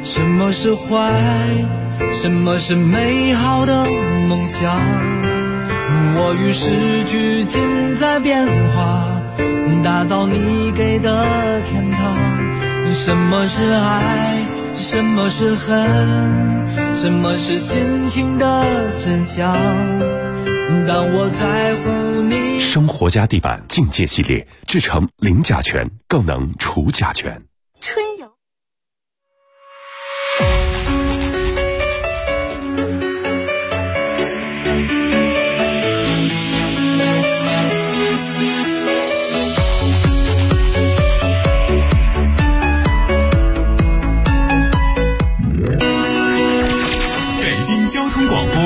什么是坏，什么是美好的梦想。我与时俱进在变化，打造你给的天堂。什么是爱，什么是恨，什么是心情的真相。当我在乎你。 生活家地板境界系列，制成零甲醛，更能除甲醛。 春游。 北京交通广播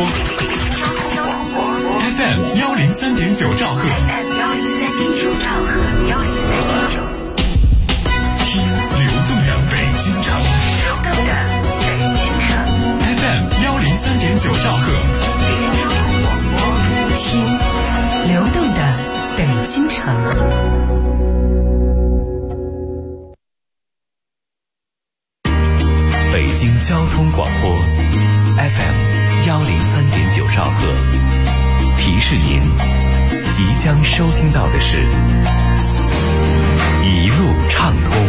FM 103.9兆赫，听流动的北京城，FM 103.9兆赫， 听流动的北京城。 北京交通广播 FM 103.9兆赫，提示您即将收听到的是一路畅通。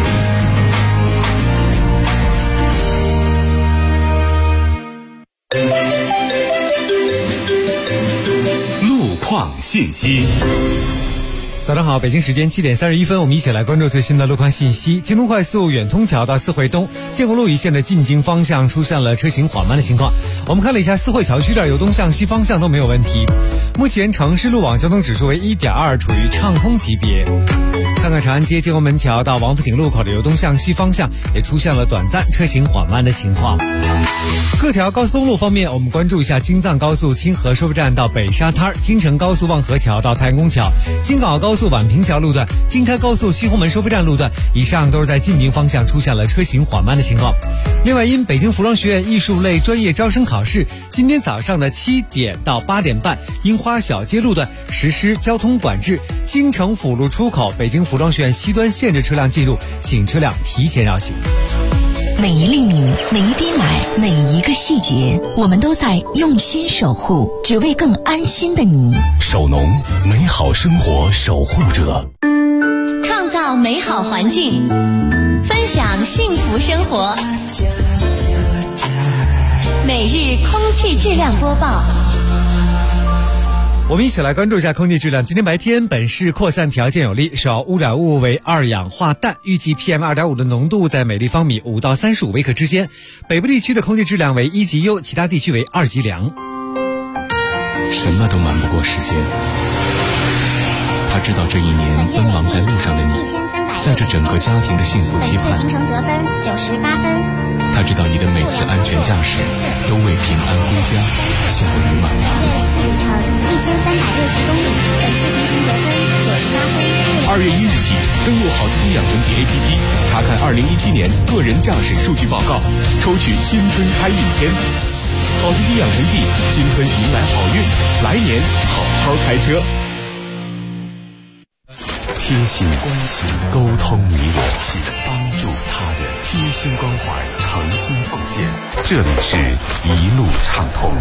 路况信息。 早上好，北京时间7点31分，我们一起来关注最新的路况信息。京东快速远通桥到四惠东建国路一线的进京方向出现了车行缓慢的情况。我们看了一下四惠桥区这儿由东向西方向都没有问题。目前城市路网交通指数为 1.2， 处于畅通级别。看看长安街建国门桥到王府井路口的由东向西方向也出现了短暂车行缓慢的情况。各条高速公路方面，我们关注一下京藏高速清河收费站到北沙滩，京承高速望河桥到太阳宫桥，京港澳高速宛平桥路段，京开高速西红门收费站路段，以上都是在进京方向出现了车行缓慢的情况。另外，因北京服装学院艺术类专业招生考试今天早上的7点到8点半，樱花小街路段实施交通管制，京承辅路出口北京服装学院西端限制车辆进入，请车辆提前绕行。 每一粒米，每一滴奶，每一个细节，我们都在用心守护，只为更安心的你。 首农，美好生活守护者， 创造美好环境，分享幸福生活。每日空气质量播报。 我们一起来关注一下空气质量。今天白天本市扩散条件有利，首要污染物为二氧化氮，预计 PM2.5 的浓度在每立方米5到35微克之间。北部地区的空气质量为1级优，其他地区为2级良。 什么都瞒不过时间。他知道这一年奔忙在路上的你，在这整个家庭的幸福期盼。 行程得分98分。 他知道你的每次安全驾驶都为平安归家笑语满堂。 累计里程1360公里，本次行程得分98分。 2月1日起，登录好司机养成记 APP， 查看2017年个人驾驶数据报告，抽取新春开运签。好司机养成记，新春迎来好运，来年好好开车。 贴心关心，沟通你我，帮助他人，贴心关怀，诚心奉献。这里是一路畅通。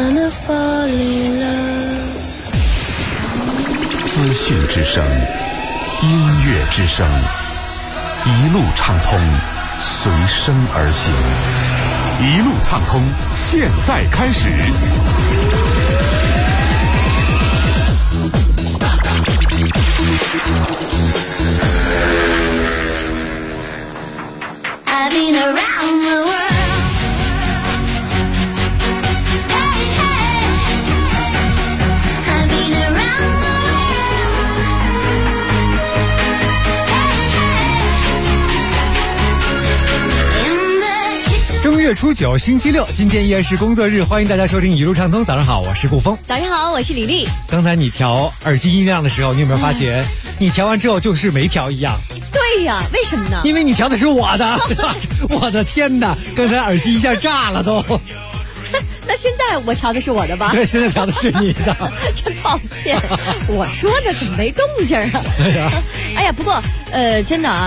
资讯之声，音乐之声，一路畅通，随声而行。一路畅通，现在开始。 I've been around the world. Hey, hey. I've been around the world. Hey, hey. In the kitchen. 正月初9，星期六，今天依然是工作日，欢迎大家收听一路畅通。早上好，我是顾峰。 早上好，我是李丽。 刚才你调耳机音量的时候，你有没有发觉，你调完之后就是没调一样？ 对呀，为什么呢？ 因为你调的是我的，我的天哪！刚才耳机一下炸了都。 那现在我调的是我的吧？ 对，现在调的是你的。 真抱歉，我说着怎么没动静啊？哎呀，不过真的啊，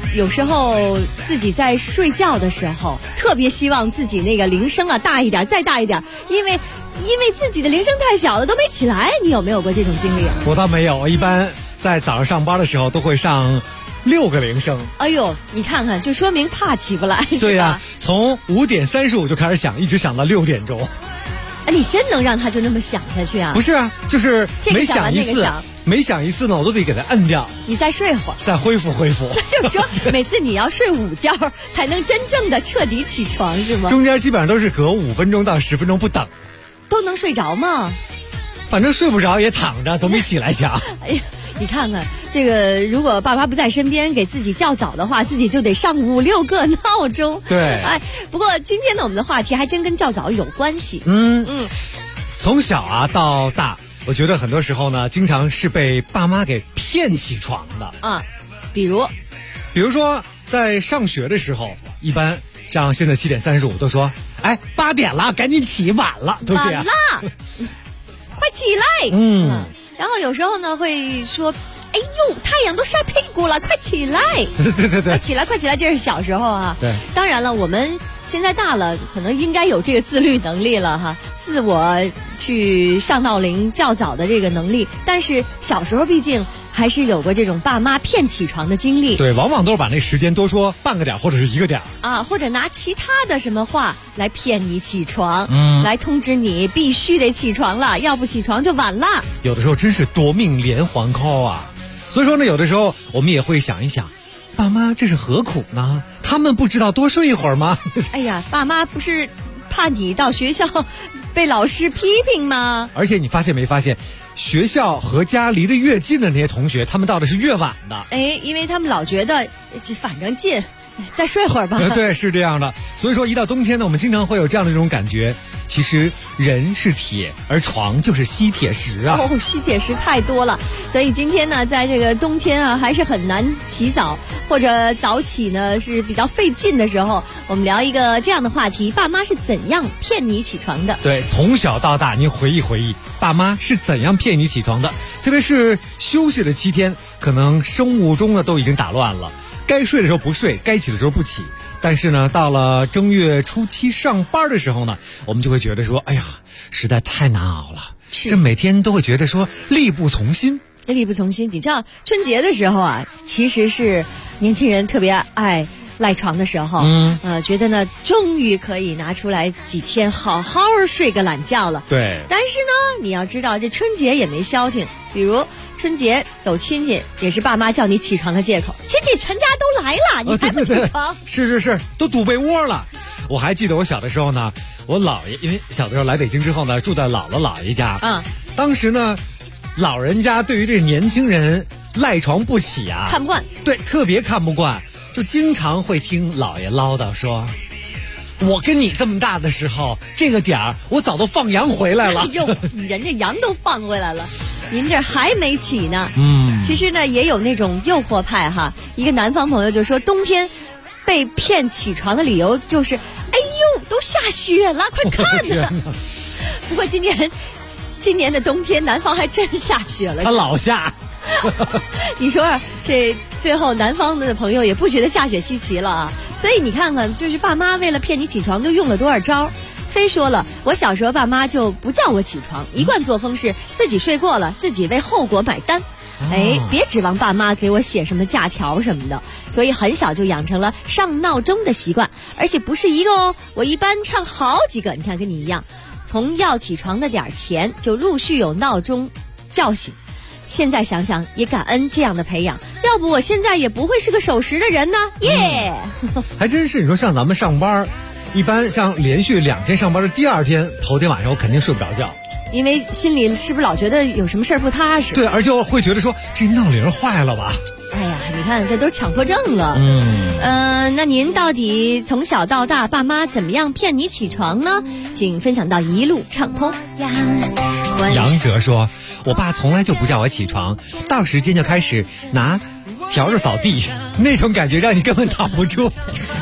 有时候自己在睡觉的时候，特别希望自己那个铃声啊大一点，再大一点，因为自己的铃声太小了都没起来。你有没有过这种经历啊？ 我倒没有，我一般在早上上班的时候都会上6个铃声。 哎呦，你看看，就说明怕起不来。 对呀，从5点35就开始响，一直响到6点钟。 哎，你真能让他就那么响下去啊？ 不是啊，就是每响一次，每响一次呢，我都得给它摁掉。 你再睡会儿， 再恢复。 就是说，每次你要睡午觉，才能真正的彻底起床，是吗？ 中间基本上都是隔5分钟到10分钟不等。 都能睡着吗？ 反正睡不着也躺着，总比起来强。 哎呀，你看看这个，如果爸妈不在身边给自己叫早的话，自己就得上5、6个闹钟。 对， 哎，不过今天呢，我们的话题还真跟较早有关系。 从小啊到大，我觉得很多时候呢，经常是被爸妈给骗起床的啊。比如说在上学的时候，一般像现在7点35都说，哎，8点了，赶紧起，晚了，都这样。 晚了，快起来。然后有时候呢会说，哎呦，太阳都晒屁股了，快起来。 对， 快起来，这是小时候啊。 对， 当然了，我们现在大了，可能应该有这个自律能力了哈，自我去上闹铃较早的这个能力。但是小时候毕竟还是有过这种爸妈骗起床的经历。 对，往往都是把那时间多说半个点或者是1个点啊，或者拿其他的什么话来骗你起床，来通知你必须得起床了，要不起床就晚了。 有的时候真是夺命连环 call 啊！所以说呢，有的时候我们也会想一想，爸妈这是何苦呢？他们不知道多睡一会儿吗？ 哎呀，爸妈不是怕你到学校被老师批评吗？ 而且你发现没发现，学校和家离得越近的那些同学，他们到的是越晚的。 哎，因为他们老觉得反正近，再睡会儿吧。 对，是这样的。所以说一到冬天呢，我们经常会有这样的一种感觉，其实人是铁，而床就是吸铁石啊。 吸铁石太多了。所以今天呢，在这个冬天啊，还是很难起早，或者早起呢是比较费劲的时候，我们聊一个这样的话题：爸妈是怎样骗你起床的？ 对，从小到大，您回忆回忆，爸妈是怎样骗你起床的？特别是休息了7天，可能生物钟呢都已经打乱了，该睡的时候不睡，该起的时候不起。但是呢，到了正月初7上班的时候呢，我们就会觉得说，哎呀，实在太难熬了。这每天都会觉得说力不从心。 力不从心。你知道春节的时候啊，其实是年轻人特别爱赖床的时候，觉得呢终于可以拿出来几天好好睡个懒觉了。 对。 但是呢，你要知道这春节也没消停，比如春节走亲戚也是爸妈叫你起床的借口，亲戚全家都来了，你还不起床？ 是，都堵被窝了。我还记得我小的时候呢，我姥爷因为小的时候来北京之后呢，住在姥姥姥爷家，当时呢，老人家对于这年轻人赖床不起啊， 看不惯。 对，特别看不惯，就经常会听姥爷唠叨说，我跟你这么大的时候，这个点儿我早都放羊回来了。 哟，人家羊都放回来了，您这还没起呢。其实呢，也有那种诱惑派哈。一个南方朋友就说，冬天被骗起床的理由就是，哎呦，都下雪了，快看呐！不过今年的冬天，南方还真下雪了。 他老下。 你说这最后南方的朋友也不觉得下雪稀奇了啊。所以你看看，就是爸妈为了骗你起床，都用了多少招。非说了，我小时候爸妈就不叫我起床，一贯作风是自己睡过了，自己为后果买单。别指望爸妈给我写什么假条什么的。所以很小就养成了上闹钟的习惯，而且不是一个哦，我一般上好几个。你看跟你一样，从要起床的点前就陆续有闹钟叫醒。现在想想也感恩这样的培养，要不我现在也不会是个守时的人呢。耶、 还真是。你说像咱们上班，一般像连续2天上班的第2天，头天晚上我肯定睡不着觉， 因为心里是不是老觉得有什么事儿不踏实？ 对，而且我会觉得说这闹铃坏了吧。 哎呀，你看这都强迫症了。那您到底从小到大爸妈怎么样骗你起床呢？请分享到一路畅通。 杨哲说，我爸从来就不叫我起床，到时间就开始拿笤帚扫地，那种感觉让你根本躺不住。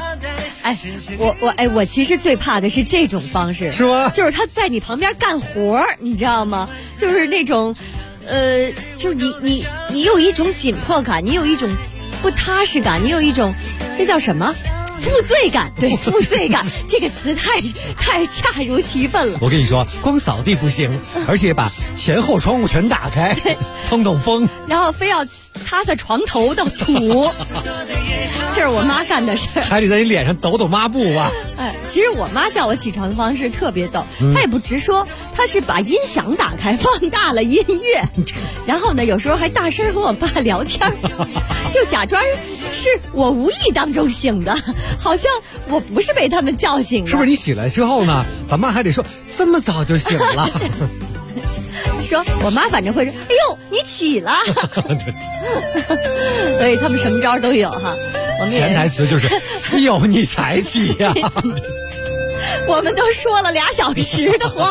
我其实最怕的是这种方式， 是吗？ 就是他在你旁边干活，你知道吗？就是那种，就是你有一种紧迫感，你有一种不踏实感，你有一种那叫什么？负罪感，对，负罪感这个词太恰如其分了。 我跟你说，光扫地不行，而且把前后窗户全打开，通通风， 然后非要擦擦床头的土，这是我妈干的事儿， 还得在你脸上抖抖抹布啊。 哎，其实我妈叫我起床的方式特别逗，她也不直说，她是把音响打开，放大了音乐，然后呢，有时候还大声和我爸聊天，就假装是我无意当中醒的，好像我不是被他们叫醒的。 是不是你起来之后呢，咱妈还得说这么早就醒了？ 说我妈反正会说，哎呦，你起了。所以他们什么招都有哈。我们潜台词就是，哎呦，你才起呀！ 我们都说了2小时的话。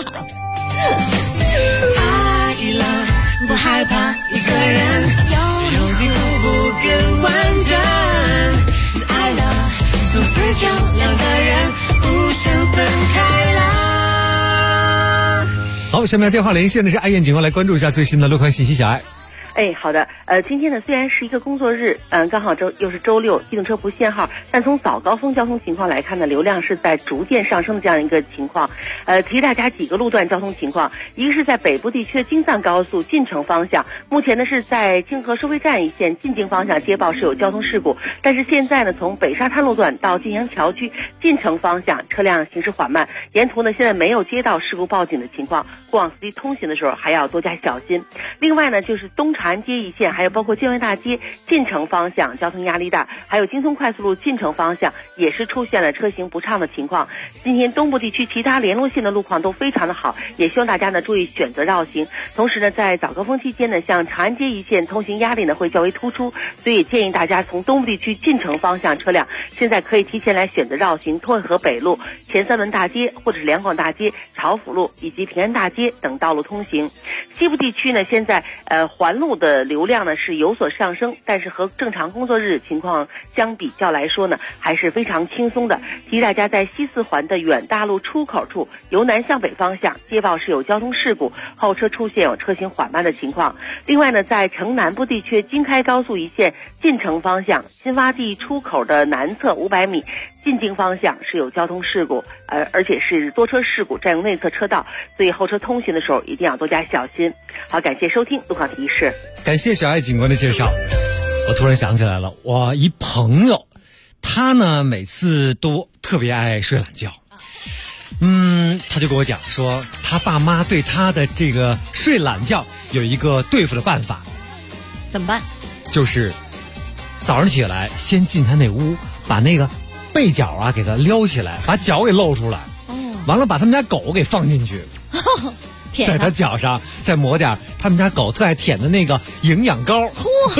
爱了，不害怕一个人，有你不更完整。爱了，从此就2个人不想分开了。 好，下面电话连线的是爱燕警官，来关注一下最新的路况信息。小爱。 哎，好的，今天呢虽然是一个工作日，刚好又是周六，机动车不限号，但从早高峰交通情况来看呢，流量是在逐渐上升的这样一个情况。提大家几个路段交通情况，一个是在北部地区的京藏高速进城方向，目前呢是在清河收费站一线进京方向接报是有交通事故，但是现在呢从北沙滩路段到晋阳桥区进城方向车辆行驶缓慢，沿途呢现在没有接到事故报警的情况，过往司机通行的时候还要多加小心。另外呢就是东长安街一线，还有包括建外大街进城方向交通压力大，还有京通快速路进城方向也是出现了车行不畅的情况。今天东部地区其他联络线的路况都非常的好，也希望大家呢注意选择绕行。同时呢在早高峰期间呢，像长安街一线通行压力呢会较为突出，所以建议大家从东部地区进城方向车辆现在可以提前来选择绕行拓河北路、前三门大街或者是两广大街、朝府路以及平安大街等道路通行。西部地区呢现在环路的流量呢是有所上升，但是和正常工作日情况相比较来说呢还是非常轻松的。提大家在西四环的远大路出口处由南向北方向接报是有交通事故，后车出现有车行缓慢的情况。另外呢在城南部地区京开高速一线进城方向新洼地出口的南侧500米进京方向是有交通事故，而且是多车事故占用内侧车道，所以后车通行的时候一定要多加小心。好，感谢收听路况提示。 感谢小爱警官的介绍。我突然想起来了，我一朋友，他呢每次都特别爱睡懒觉。他就跟我讲说，他爸妈对他的这个睡懒觉有一个对付的办法。 怎么办？ 就是早上起来先进他那屋，把那个被角啊给他撩起来，把脚给露出来，完了把他们家狗给放进去，在他脚上再抹点他们家狗特爱舔的那个营养膏。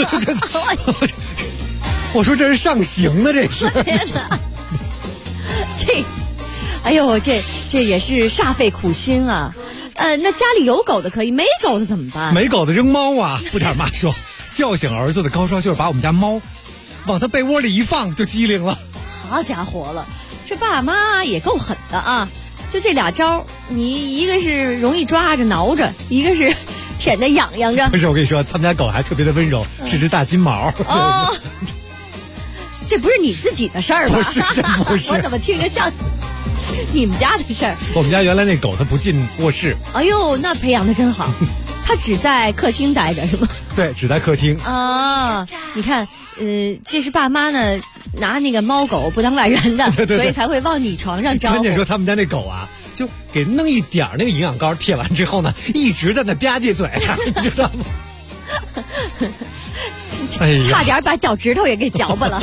我说这是上刑了，这是。 天哪，哎呦，这也是煞费苦心啊。那家里有狗的可以，没狗的怎么办？ 没狗的扔猫啊！不点妈说，叫醒儿子的高招就是把我们家猫往他被窝里一放就机灵了。 好家伙了，这爸妈也够狠的啊！就这俩招，你一个是容易抓着挠着，一个是舔着痒痒着。 不是，我跟你说，他们家狗还特别的温柔，是只大金毛。 哦，这不是你自己的事儿吧？ 不是，真不是。 我怎么听着像你们家的事儿？ 我们家原来那狗它不进卧室。 哎呦，那培养的真好。它只在客厅待着是吗？ 对，只在客厅。 啊，你看，这是爸妈呢拿那个猫狗不当外人的， 对， 所以才会往你床上招呼。 关键说他们家那狗啊，就给弄一点那个营养膏，舔完之后呢，一直在那吧唧嘴，你知道吗？哎呀， 差点把脚趾头也给嚼巴了。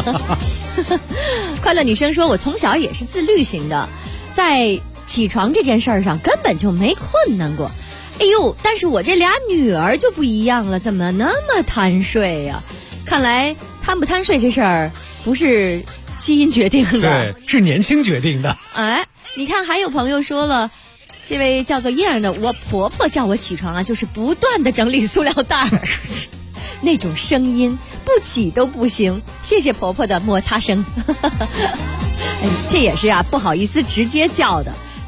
快乐女生说，我从小也是自律型的，在起床这件事儿上根本就没困难过。哎呦，但是我这俩女儿就不一样了，怎么那么贪睡呀？看来贪不贪睡这事儿不是基因决定的， 对，是年轻决定的。 哎，你看还有朋友说了，这位叫做燕儿的，我婆婆叫我起床啊，就是不断的整理塑料袋儿，那种声音不起都不行。谢谢婆婆的摩擦声。这也是啊，不好意思直接叫的。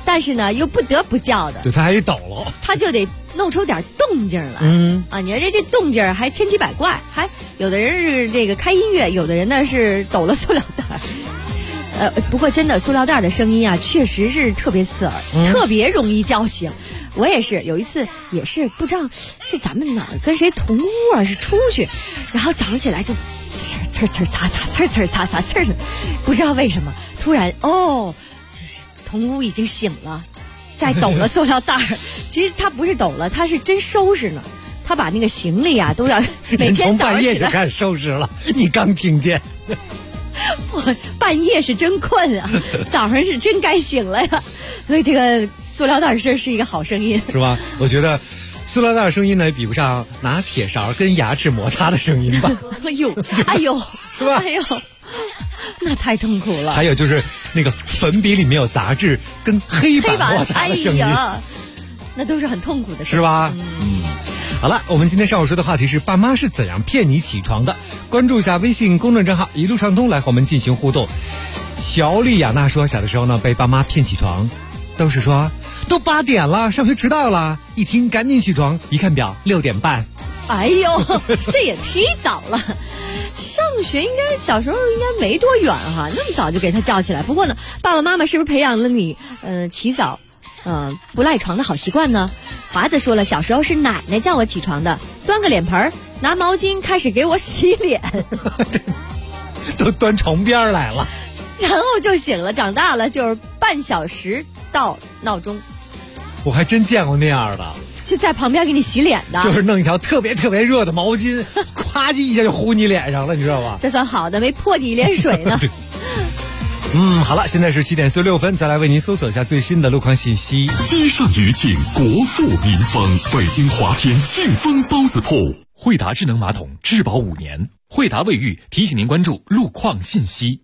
但是呢又不得不叫的， 对，他还得抖了， 他就得弄出点动静来。你看这动静还千奇百怪，还有的人是这个开音乐，有的人呢是抖了塑料袋。不过真的塑料袋的声音啊，确实是特别刺耳，特别容易叫醒。我也是有一次，也是不知道是咱们哪儿跟谁同屋啊，是出去，然后早上起来就呲呲擦擦，呲呲擦擦，呲呲，不知道为什么突然就是同屋已经醒了，在抖了塑料袋。其实他不是抖了，他是真收拾呢。他把那个行李啊都要每天早上起来，从半夜就开始收拾了。你刚听见？ 我半夜是真困啊，早上是真该醒了呀。所以这个塑料袋声是一个好声音， 是吧？我觉得塑料袋声音呢，比不上拿铁勺跟牙齿摩擦的声音吧。 哎呦，哎呦， 是吧？ 哎呦，那太痛苦了。 还有就是那个粉笔里面有杂质跟黑板摩擦的声音， 那都是很痛苦的事， 是吧？好了，我们今天上午说的话题是爸妈是怎样骗你起床的。关注一下微信公众账号一路畅通，来和我们进行互动。乔丽亚娜说，小的时候呢被爸妈骗起床，都是说都8点了，上学迟到了，一听赶紧起床，一看表6点半。 哎呦，这也忒早了。上学应该小时候应该没多远哈，那么早就给他叫起来。不过呢，爸爸妈妈是不是培养了你起早不赖床的好习惯呢？华子说了，小时候是奶奶叫我起床的，端个脸盆，拿毛巾开始给我洗脸， 都端床边来了， 然后就醒了。长大了就是半小时到闹钟。 我还真见过那样的， 就在旁边给你洗脸的， 就是弄一条特别特别热的毛巾，咵叽一下就糊你脸上了，你知道吧？ 这算好的，没泼你一脸水呢。 好了，现在是7点46分，再来为您搜索一下最新的路况信息。 积善余庆，国富民丰。北京华天庆丰包子铺， 惠达智能马桶质保5年。惠达卫浴提醒您关注路况信息。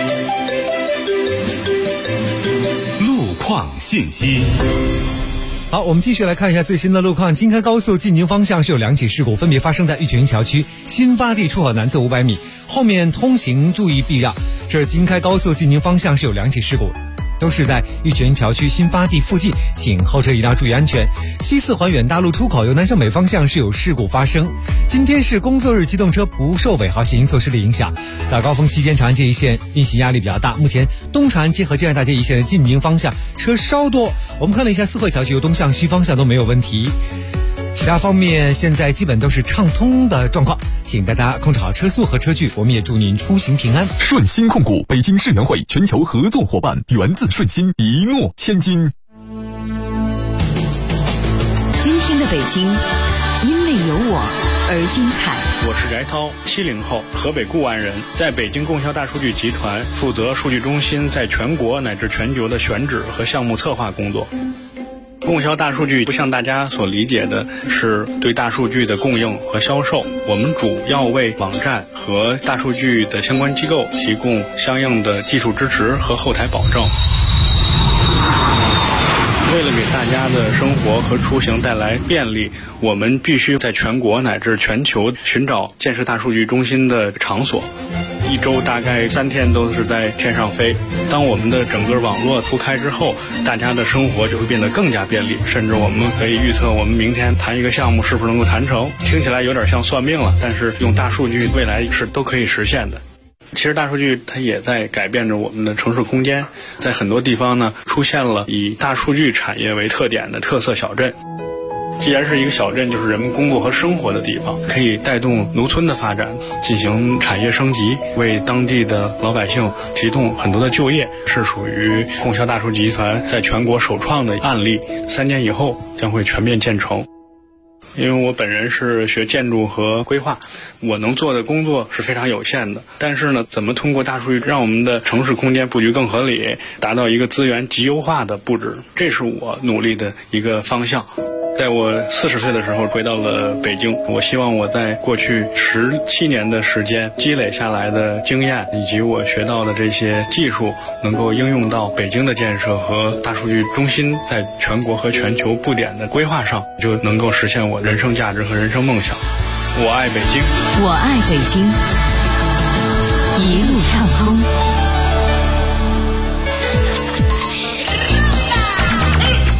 路况信息。 好，我们继续来看一下最新的路况。京开高速进京方向是有2起事故，分别发生在玉泉桥区新发地出口南侧500米，后面通行注意避让。这京开高速进京方向是有2起事故，都是在玉泉桥区新发地附近，请后车一定要注意安全。西四环远大路出口由南向北方向是有事故发生。今天是工作日，机动车不受尾号限行措施的影响。早高峰期间，长安街一线运行压力比较大，目前东长安街和建安大街一线的进京方向车稍多。我们看了一下四惠桥区由东向西方向都没有问题。其他方面现在基本都是畅通的状况，请大家控制好车速和车距，我们也祝您出行平安。 顺鑫控股北京世能会全球合作伙伴，源自顺鑫，一诺千金。 今天的北京因为有我而精彩。 我是翟涛，70后，河北固安人，在北京供销大数据集团负责数据中心在全国乃至全球的选址和项目策划工作。供销大数据不像大家所理解的是对大数据的供应和销售，我们主要为网站和大数据的相关机构提供相应的技术支持和后台保证。为了给大家的生活和出行带来便利，我们必须在全国乃至全球寻找建设大数据中心的场所。一周大概3天都是在天上飞。当我们的整个网络铺开之后，大家的生活就会变得更加便利，甚至我们可以预测我们明天谈一个项目是否能够谈成。听起来有点像算命了，但是用大数据未来是都可以实现的。其实大数据它也在改变着我们的城市空间，在很多地方呢出现了以大数据产业为特点的特色小镇。既然是一个小镇，就是人们工作和生活的地方，可以带动农村的发展，进行产业升级，为当地的老百姓提供很多的就业，是属于供销大数据集团在全国首创的案例。3年以后将会全面建成。因为我本人是学建筑和规划，我能做的工作是非常有限的。但是呢，怎么通过大数据让我们的城市空间布局更合理，达到一个资源极优化的布置，这是我努力的一个方向。在我40岁的时候回到了北京，我希望我在过去17年的时间积累下来的经验以及我学到的这些技术能够应用到北京的建设和大数据中心在全国和全球布点的规划上，就能够实现我人生价值和人生梦想。我爱北京， 我爱北京，一路畅通。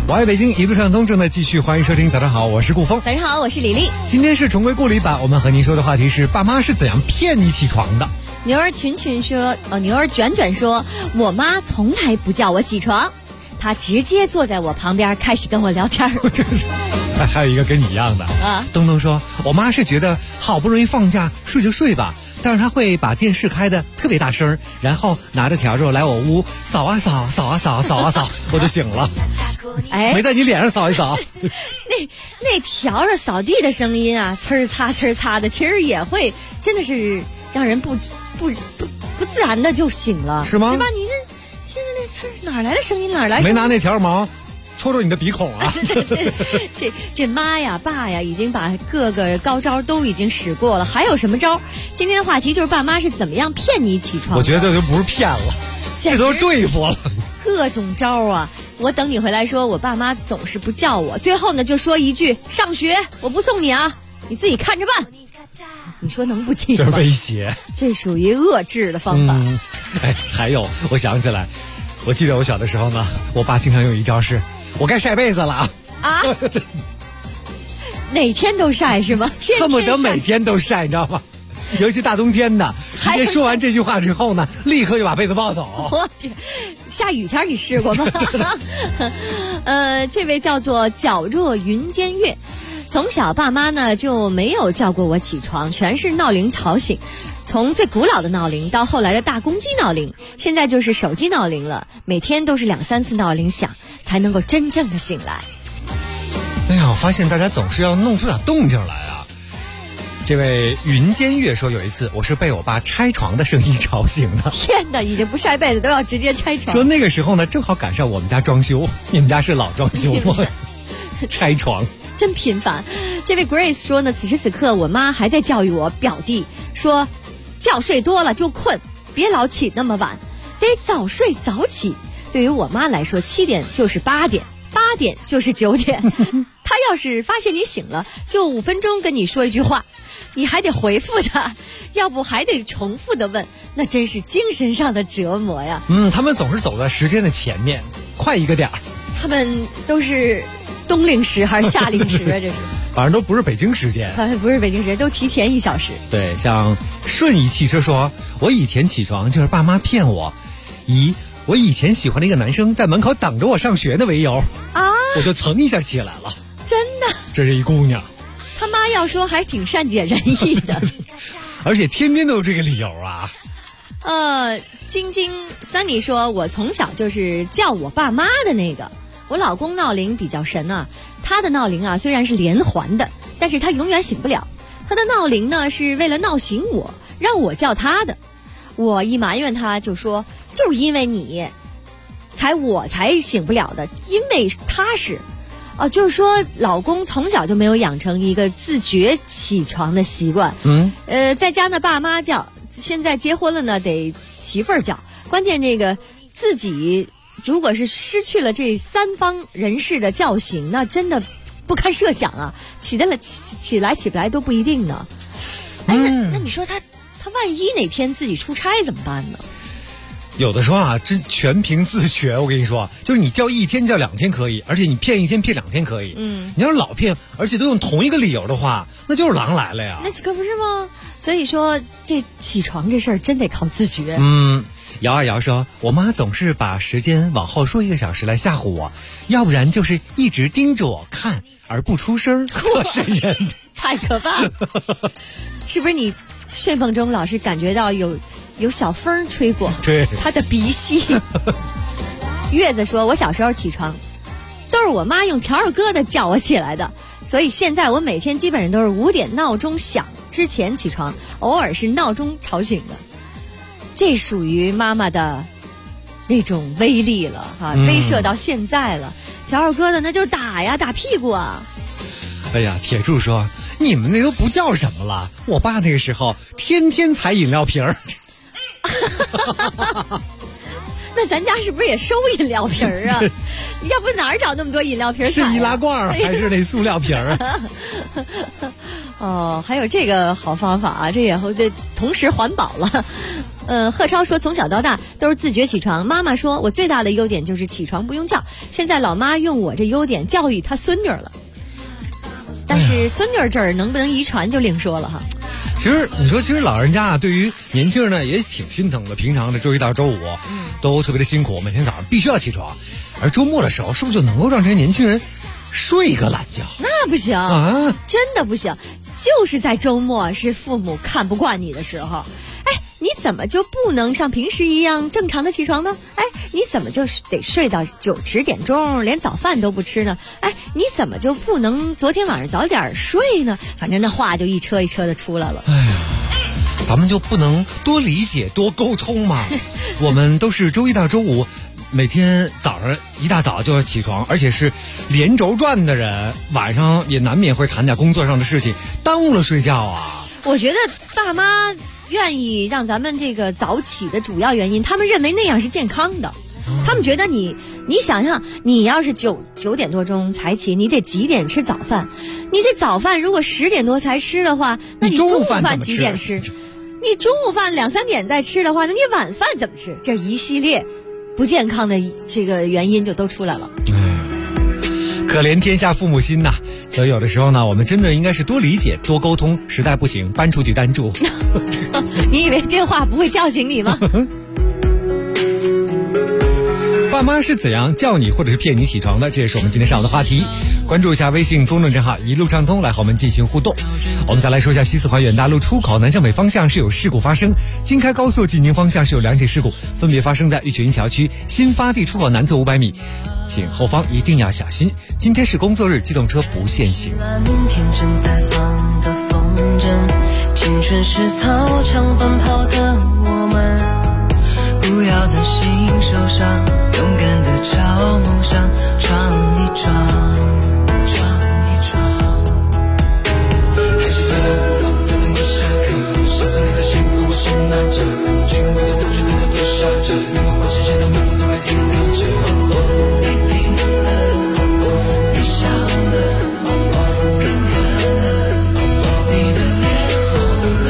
我爱北京，一路畅通正在继续，欢迎收听。早上好，我是顾峰。 早上好，我是李丽。 今天是重归故里版，我们和您说的话题是：爸妈是怎样骗你起床的？ 牛儿群说，牛儿卷卷说，我妈从来不叫我起床，她直接坐在我旁边开始跟我聊天。 还有一个跟你一样的啊，东东说，我妈是觉得好不容易放假，睡就睡吧。但是他会把电视开得特别大声，然后拿着笤帚来我屋扫啊扫，扫啊扫，扫啊扫，我就醒了。 哎， 没在你脸上扫一扫。 那笤帚扫地的声音啊，呲儿擦呲儿擦的，其实也会真的是让人不自然的就醒了， 是吗？ 是吧？你这听着那呲儿哪来的声音？哪来？ 没拿那条毛戳着你的鼻孔啊！ 这妈呀爸呀，已经把各个高招都已经使过了，还有什么招？今天的话题就是爸妈是怎么样骗你起床。 我觉得这就不是骗了，这都是对付了。 各种招啊！我等你回来说，我爸妈总是不叫我，最后呢就说一句：上学我不送你啊，你自己看着办。你说能不气吗？ 这是威胁， 这属于遏制的方法。 哎，还有，我想起来，我记得我小的时候呢，我爸经常用一招是。我该晒被子了啊！ 哪天都晒是吗？ 恨不得每天都晒，你知道吗？尤其大冬天的，直接说完这句话之后呢，立刻就把被子抱走。 我天，下雨天你试过吗？这位叫做皎若云间月，从小爸妈呢就没有叫过我起床，全是闹铃吵醒。从最古老的闹铃到后来的大公鸡闹铃，现在就是手机闹铃了，每天都是2、3次闹铃响才能够真正的醒来。 哎呀，我发现大家总是要弄出点动静来啊！这位云间月说，有一次我是被我爸拆床的声音吵醒的。 天哪，已经不晒被子都要直接拆床。 说那个时候呢，正好赶上我们家装修，你们家是老装修吗？拆床真频繁。这位 Grace 说呢，此时此刻我妈还在教育我表弟，说觉睡多了就困，别老起那么晚，得早睡早起。对于我妈来说，7点就是8点，8点就是9点。她要是发现你醒了，就5分钟跟你说一句话，你还得回复她，要不还得重复的问，那真是精神上的折磨呀。 他们总是走在时间的前面，快一个点儿。 他们都是冬令时还是夏令时啊？这是。 反正都不是北京时间， 不是北京时间，都提前1小时。 对，像顺义汽车说，我以前起床就是爸妈骗我，以我以前喜欢的一个男生在门口等着我上学的为由啊，我就蹭一下起来了。 真的？ 这是一姑娘， 他妈要说还挺善解人意的， 而且天天都有这个理由啊。 晶晶Sunny说，我从小就是叫我爸妈的那个。我老公闹铃比较神啊，他的闹铃啊虽然是连环的，但是他永远醒不了。他的闹铃呢是为了闹醒我，让我叫他的。我一埋怨他就说，就是因为你我才醒不了的，因为他是就是说老公从小就没有养成一个自觉起床的习惯。在家呢爸妈叫，现在结婚了呢得媳妇儿叫。关键这个自己如果是失去了这3方人士的叫醒，那真的不堪设想啊！起来起不来都不一定呢。哎，那你说他万一哪天自己出差怎么办呢？ 有的时候啊，这全凭自觉。我跟你说，就是你叫1天叫2天可以，而且你骗1天骗2天可以。你要是老骗，而且都用同一个理由的话，那就是狼来了呀。 那可不是吗？所以说这起床这事儿真得靠自觉。 姚二瑶说，我妈总是把时间往后说1个小时来吓唬我，要不然就是一直盯着我看而不出声，特瘆人。 太可怕了。是不是你睡梦中老是感觉到有小风吹过？ 对， 他的鼻息。月子说，我小时候起床都是我妈用笤帚疙瘩叫我起来的，所以现在我每天基本上都是5点闹钟响之前起床，偶尔是闹钟吵醒的。这属于妈妈的那种威力了啊，威慑到现在了。笤帚疙瘩那就打呀，打屁股啊。 哎呀，铁柱说，你们那都不叫什么了，我爸那个时候天天踩饮料瓶儿。 那咱家是不是也收饮料瓶儿啊？要不哪儿找那么多饮料瓶儿？ 是易拉罐还是那塑料瓶儿？ 哦，还有这个好方法啊，这也同时环保了。 贺超说从小到大都是自觉起床，妈妈说我最大的优点就是起床不用叫，现在老妈用我这优点教育她孙女了，但是孙女这儿能不能遗传就另说了哈。 其实你说，其实老人家啊，对于年轻人呢也挺心疼的。平常的周一到周五都特别的辛苦，每天早上必须要起床，而周末的时候是不是就能够让这些年轻人睡个懒觉？ 那不行啊，真的不行。就是在周末是父母看不惯你的时候，哎，你怎么就不能像平时一样正常的起床呢？哎，你怎么就得睡到9、10点钟，连早饭都不吃呢？哎，你怎么就不能昨天晚上早点睡呢？反正那话就一车一车的出来了。 哎呀，咱们就不能多理解多沟通吗？我们都是周一到周五每天早上一大早就要起床，而且是连轴转的人，晚上也难免会谈点工作上的事情，耽误了睡觉啊。 我觉得爸妈愿意让咱们这个早起的主要原因，他们认为那样是健康的。他们觉得你想想，你要是9点多钟才起，你得几点吃早饭？你这早饭如果10点多才吃的话，那你中午饭几点吃？你中午饭2、3点再吃的话，那你晚饭怎么吃？这一系列不健康的这个原因就都出来了。 可怜天下父母心呐，所以有的时候呢，我们真的应该是多理解多沟通，实在不行搬出去单住。 你以为电话不会叫醒你吗？ 爸妈是怎样叫你或者是骗你起床的？这也是我们今天上午的话题。关注一下微信公众账号一路畅通，来和我们进行互动。我们再来说一下西四环远大路出口南向北方向是有事故发生，京开高速进宁方向是有2起事故，分别发生在玉泉桥区新发地出口南侧500米，请后方一定要小心。今天是工作日，机动车不限行。 天正在放的风筝，青春是操场奔跑的我们，不要担心受伤，勇敢的朝梦想闯一闯，闯一闯。还记得在那个时刻，下次你的幸福我是拿着，经过的同学大家都笑着，因为花谢现在每幅都还停留着。你听了，你笑了，看看了，你的脸红了。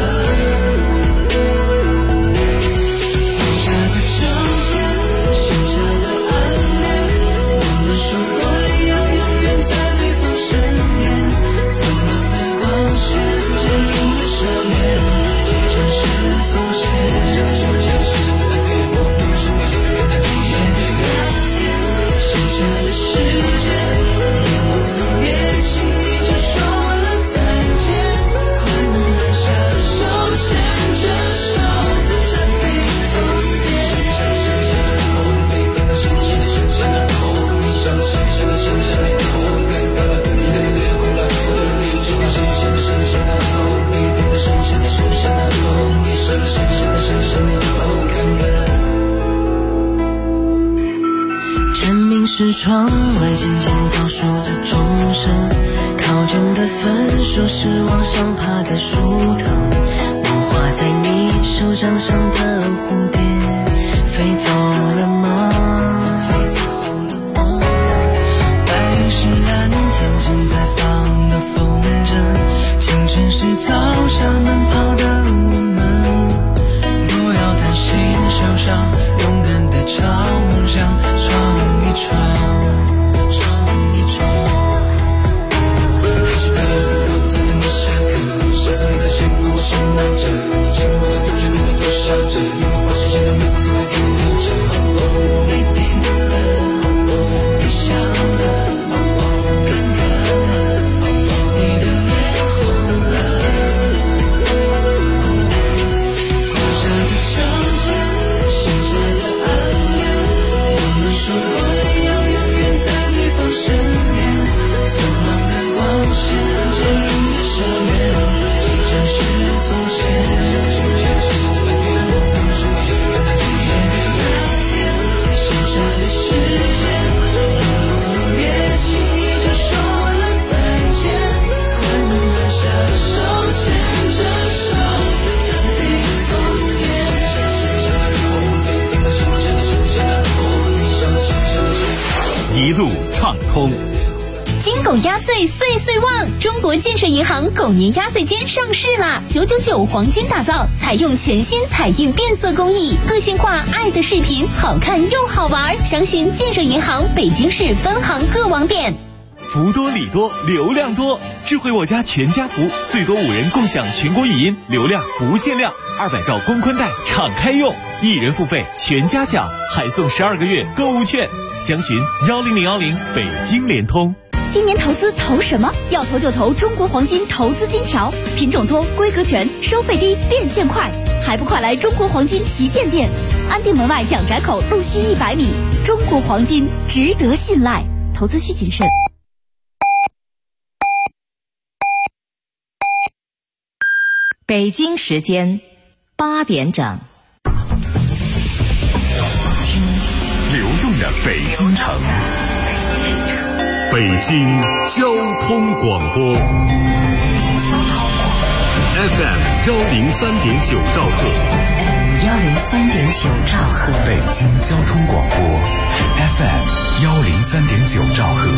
放下的秋天，剩下的暗恋，我们说过要永远在对方身边。走廊的光线，坚硬的赦免，即将是从前。现在说前世的暗恋，我们说过永远在对面对那天，剩下的时间，能不能别轻易就说了再见？快能放下手，牵着手，暂停终点。剩下的后，每天都剩下的剩下的后，你想剩下的剩下的后，尴尬了，你的脸红了，我的脸肿了。剩下的剩下的后，每天都剩下的剩下的后，你想剩下的剩下的后，尴尬了。蝉鸣是窗外渐渐倒数的钟声，考卷的分数是往上爬的树藤，我画在你手掌上的蝴蝶飞走了吗？白云是蓝天正在放的风筝，青春是早上奔跑的我们，不要担心受伤，勇敢的朝梦想闯一闯，闯一闯。还记得在那个时刻，下次你的幸福我是拿着，经过的同学大家都笑着，因为花谢现在每幅都还停留着。你听了，你笑了，看看了，你的脸红了。放下的秋天，剩下的暗恋，我们说过要永远在对方身边。走廊的光线，坚硬的赦免，即将是从前。剩下的暗恋，我们说过要永远在对面对那天，剩下的时间，能不能别轻易就说了再见？快能放下手，牵着手，暂停终点。剩下的后，每天都剩下的后，你想剩下的一路畅通。 金狗压岁岁岁旺！中国建设银行狗年压岁金上市啦！999黄金打造，采用全新彩印变色工艺，个性化爱的视频，好看又好玩。详询建设银行北京市分行各网点。 福多礼多，流量多，智慧我家全家福，最多5人共享全国语音，流量不限量，200兆光宽带敞开用，1人付费全家享，还送12个月购物券。详询10010北京联通。 今年投资投什么？要投就投中国黄金投资金条，品种多，规格全，收费低，变现快，还不快来中国黄金旗舰店，安定门外蒋宅口路西100米。中国黄金值得信赖，投资需谨慎。 北京时间8点整， 听流动的北京城，北京交通广播 FM 103.9兆赫 103.9兆赫， 北京交通广播 FM 103.9兆赫。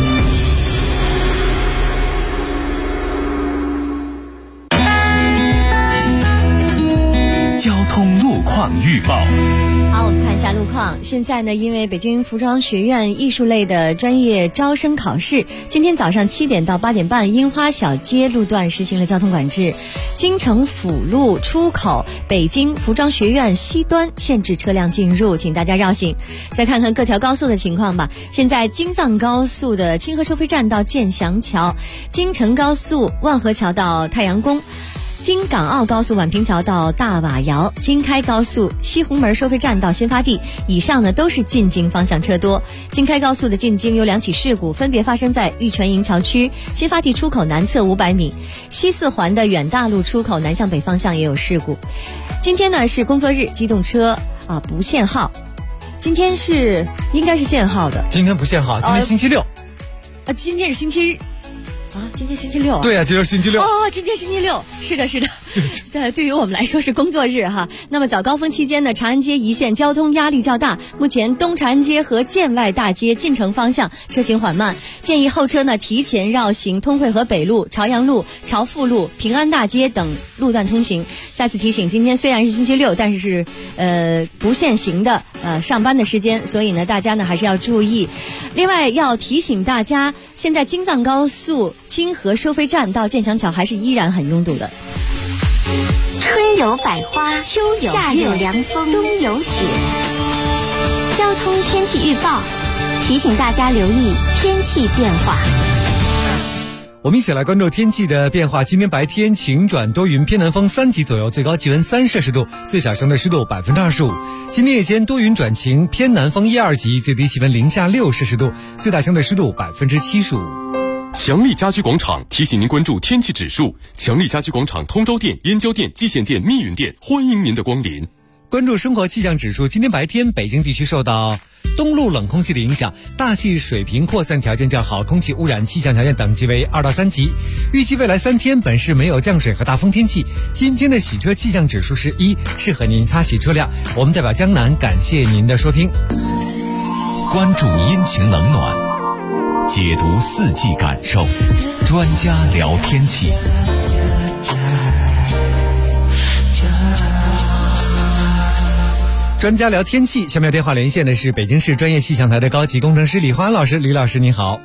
交通路况预报。 好，我们看一下路况。现在呢，因为北京服装学院艺术类的专业招生考试，今天早上7点到8点半，樱花小街路段实行了交通管制。京城辅路出口北京服装学院西端限制车辆进入，请大家绕行。再看看各条高速的情况吧。现在京藏高速的清河收费站到建祥桥，京承高速万河桥到太阳宫，京港澳高速宛平桥到大瓦窑，京开高速西红门收费站到新发地，以上呢都是进京方向车多。京开高速的进京有2起事故，分别发生在玉泉营桥区新发地出口南侧500米，西四环的远大路出口南向北方向也有事故。今天呢是工作日，机动车不限号。今天应该是限号的。 今天不限号，今天星期六。 今天是星期日。今天星期六。 对啊，今天星期六。 今天星期六，是的。对于我们来说是工作日哈。那么早高峰期间呢，长安街一线交通压力较大，目前东长安街和建外大街进城方向车行缓慢，建议后车呢提前绕行通惠河北路、朝阳路、朝富路、平安大街等路段通行。再次提醒，今天虽然是星期六，但是不限行的上班的时间，所以呢大家呢还是要注意。另外要提醒大家，现在京藏高速清河收费站到建祥桥还是依然很拥堵的。 春有百花，秋有夏有凉风，冬有雪。交通天气预报提醒大家留意天气变化。 我们一起来关注天气的变化。今天白天晴转多云，偏南风3级左右，最高气温3摄氏度，最小相对湿度25%。今天夜间多云转晴，偏南风1、2级，最低气温零下6摄氏度，最大相对湿度75%。 强力家居广场提醒您关注天气指数。强力家居广场通州店、燕郊店、蓟县店、密云店，欢迎您的光临。 关注生活气象指数，今天白天北京地区受到东路冷空气的影响，大气水平扩散条件较好，空气污染气象条件等级为2到3级。预计未来3天本市没有降水和大风天气。今天的洗车气象指数是1，适合您擦洗车辆。我们代表江南感谢您的收听。 关注阴晴冷暖，解读4季感受，专家聊天气。 专家聊天气，下面电话连线的是北京市专业气象台的高级工程师李欢老师。李老师你好。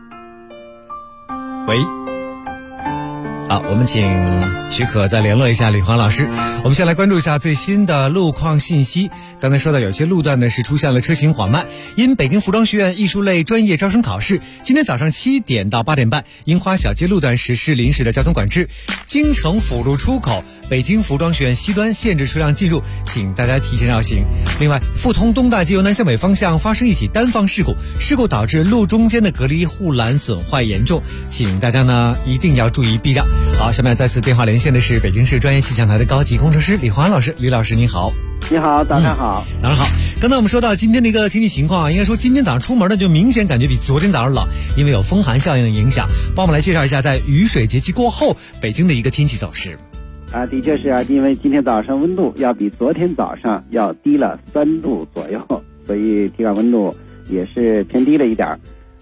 喂。好，我们请许可再联络一下李欢老师。我们先来关注一下最新的路况信息。刚才说到有些路段呢是出现了车行缓慢，因北京服装学院艺术类专业招生考试，今天早上7点到8点半，樱花小街路段实施临时的交通管制。京城辅路出口北京服装学院西端限制车辆进入，请大家提前绕行。另外，富通东大街由南向北方向发生一起单方事故导致路中间的隔离护栏损坏严重，请大家呢一定要注意避让。好，下面再次电话连线的是北京市专业气象台的高级工程师李欢老师。李老师你好。 你好，早上好。 早上好。刚才我们说到今天的一个天气情况，应该说今天早上出门呢就明显感觉比昨天早上冷，因为有风寒效应的影响。帮我们来介绍一下在雨水节气过后北京的一个天气走势。 的确是因为今天早上温度要比昨天早上要低了3度左右，所以体感温度也是偏低了一点。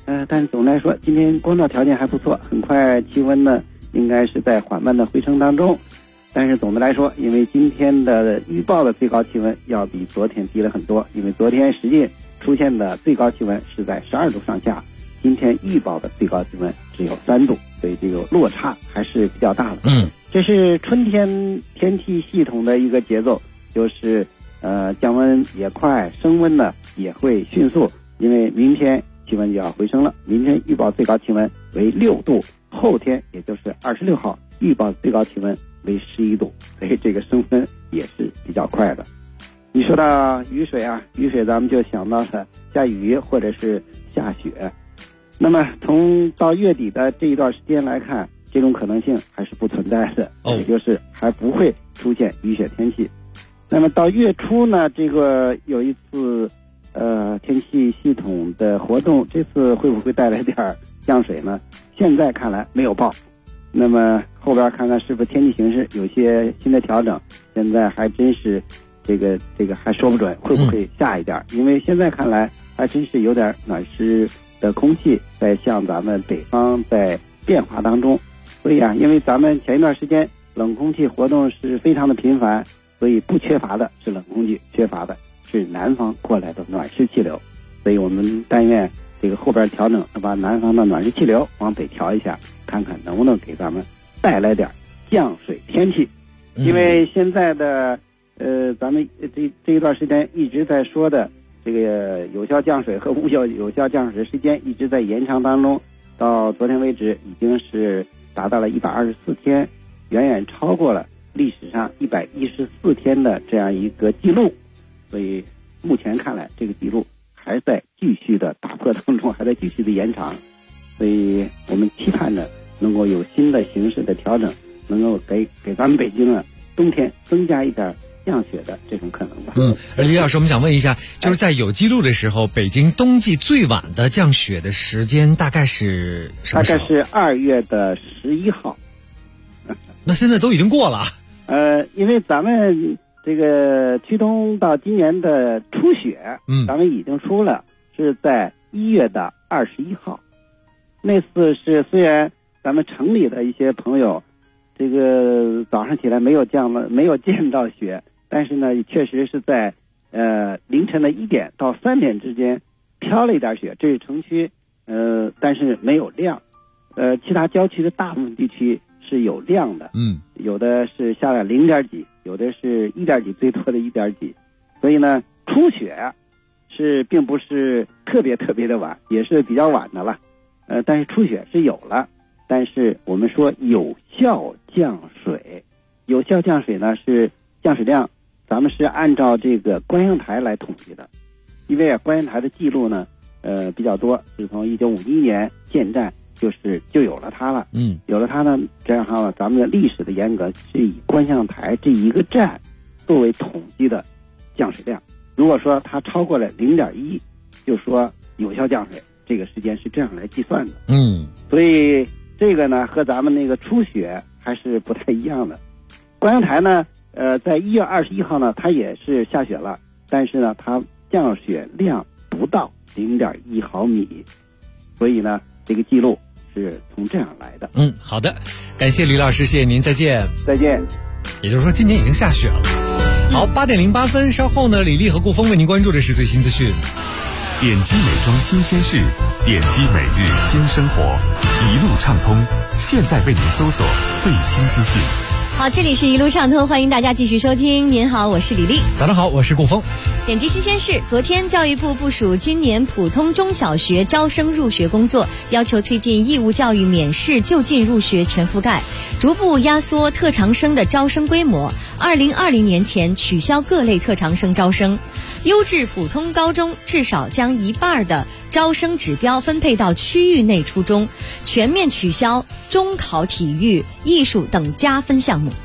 但是总的来说，今天光照条件还不错，很快气温呢应该是在缓慢的回升当中。但是总的来说，因为今天的预报的最高气温要比昨天低了很多，因为昨天实际出现的最高气温是在12度上下，今天预报的最高气温只有3度，所以这个落差还是比较大的。这是春天天气系统的一个节奏，就是降温也快，升温呢也会迅速，因为明天气温就要回升了，明天预报最高气温为6度，后天也就是26号预报最高气温为11度，所以这个升温也是比较快的。你说到雨水啊，雨水咱们就想到了下雨或者是下雪。那么从到月底的这一段时间来看，这种可能性还是不存在的，也就是还不会出现雨雪天气。那么到月初呢，这个有一次天气系统的活动，这次会不会带来点降水呢？现在看来没有报。那么后边看看是不是天气形势有些新的调整，现在还真是这个还说不准会不会下一点，因为现在看来还真是有点暖湿的空气在向咱们北方在变化当中。所以啊，因为咱们前一段时间冷空气活动是非常的频繁，所以不缺乏的是冷空气，缺乏的是南方过来的暖湿气流。所以我们但愿这个后边调整，把南方的暖湿气流往北调一下，看看能不能给咱们带来点降水天气。因为现在的咱们这一段时间一直在说的这个有效降水和无效有效降水的时间一直在延长当中，到昨天为止已经是达到了124天，远远超过了历史上114天的这样一个记录。所以目前看来，这个记录还在继续的打破当中，还在继续的延长。所以我们期盼着能够有新的形式的调整，能够给咱们北京冬天增加一点降雪的这种可能吧。 而李老师，我们想问一下，就是在有记录的时候，北京冬季最晚的降雪的时间大概是什么时候？ 大概是2月的11号。 那现在都已经过了。 因为咱们这个驱冬到今年的初雪，咱们已经出了，是在1月的21号。那次是虽然咱们城里的一些朋友，这个早上起来没有见到雪，但是呢，确实是在凌晨的1点到3点之间飘了一点雪，这是城区，但是没有量。其他郊区的大部分地区是有量的，有的是下了0点几，有的是1点几，最多的1点几。所以呢，初雪是并不是特别的晚，也是比较晚的了。但是初雪是有了。但是我们说有效降水，有效降水呢是降水量，咱们是按照这个观阳台来统计的。因为观阳台的记录呢，比较多，是从1951年建站就有了它了。有了它呢，这样哈，咱们的历史的严格是以观阳台这一个站作为统计的降水量。如果说它超过了0.1，就说有效降水，这个时间是这样来计算的。所以这个呢和咱们那个初雪还是不太一样的。观阳台呢，在1月21号呢，它也是下雪了，但是呢，它降雪量不到0.1毫米，所以呢，这个记录是从这样来的。 好的，感谢吕老师，谢谢您，再见。 再见。 也就是说，今年已经下雪了。好，8点08分，稍后呢，李丽和顾峰为您关注的是最新资讯。 点击美妆新鲜事，点击每日新生活，一路畅通，现在为您搜索最新资讯。 好，这里是一路畅通，欢迎大家继续收听。您好，我是李丽。 早上好，我是顾峰。 点击新鲜事，昨天教育部部署今年普通中小学招生入学工作，要求推进义务教育免试就近入学全覆盖，逐步压缩特长生的招生规模，2020年前取消各类特长生招生。优质普通高中至少将1半的招生指标分配到区域内初中，全面取消中考体育、艺术等加分项目。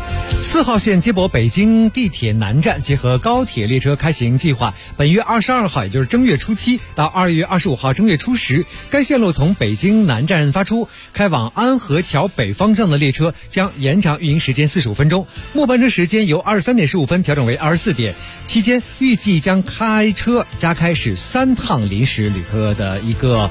4号线接驳北京地铁南站结合高铁列车开行计划，本月22号，也就是正月初7到2月25号正月初10，该线路从北京南站发出，开往安河桥北方向的列车将延长运营时间45分钟，末班车时间由23点15分调整为24点，期间预计将开车加开使3趟临时旅客的一个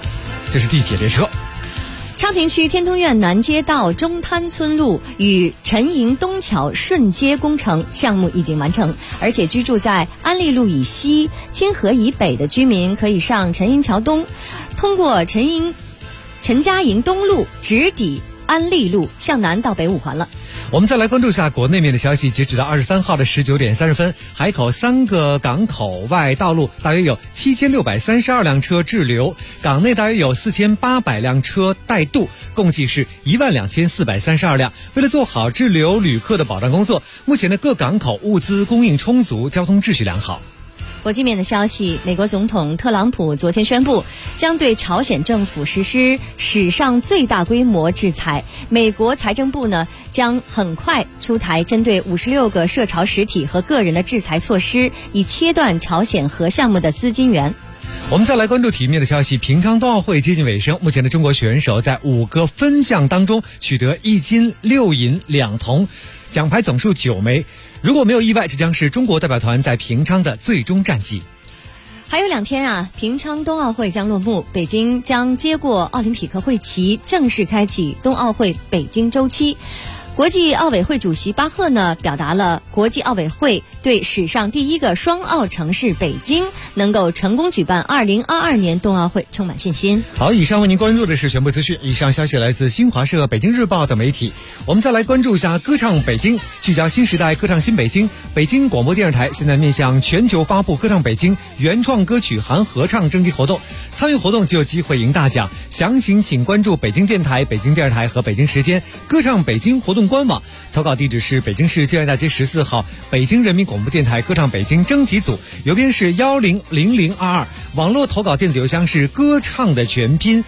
这是地铁列车。 昌平区天通苑南街道中滩村路与陈营东桥顺街工程项目已经完成，而且居住在安利路以西、清河以北的居民可以上陈营桥东，通过陈家营东路直抵安利路，向南到北五环了。 我们再来关注一下国内面的消息。截止到23号的19点30分，海口3个港口外道路大约有7632辆车滞留，港内大约有4800辆车待渡，共计是12432辆。为了做好滞留旅客的保障工作，目前的各港口物资供应充足，交通秩序良好。 国际面的消息，美国总统特朗普昨天宣布，将对朝鲜政府实施史上最大规模制裁。美国财政部呢，将很快出台针对56个涉朝实体和个人的制裁措施，以切断朝鲜核项目的资金源。 我们再来关注体育面的消息。平昌冬奥会接近尾声，目前的中国选手在5个分项当中取得1金6银2铜，奖牌总数9枚。如果没有意外，这将是中国代表团在平昌的最终战绩。 还有2天啊，平昌冬奥会将落幕，北京将接过奥林匹克会旗，正式开启冬奥会北京周期。国际奥委会主席巴赫呢，表达了国际奥委会对史上第一个双奥城市北京能够成功举办2022年冬奥会充满信心。 好，以上为您关注的是全部资讯。以上消息来自新华社、北京日报等媒体。我们再来关注一下歌唱北京，聚焦新时代歌唱新北京。北京广播电视台现在面向全球发布歌唱北京原创歌曲含合唱征集活动，参与活动就有机会赢大奖。详情请关注北京电台、北京电视台和北京时间歌唱北京活动官网。投稿地址是北京市建外大街14号北京人民广播电台歌唱北京征集组，邮编是100022，网络投稿电子邮箱是歌唱的全拼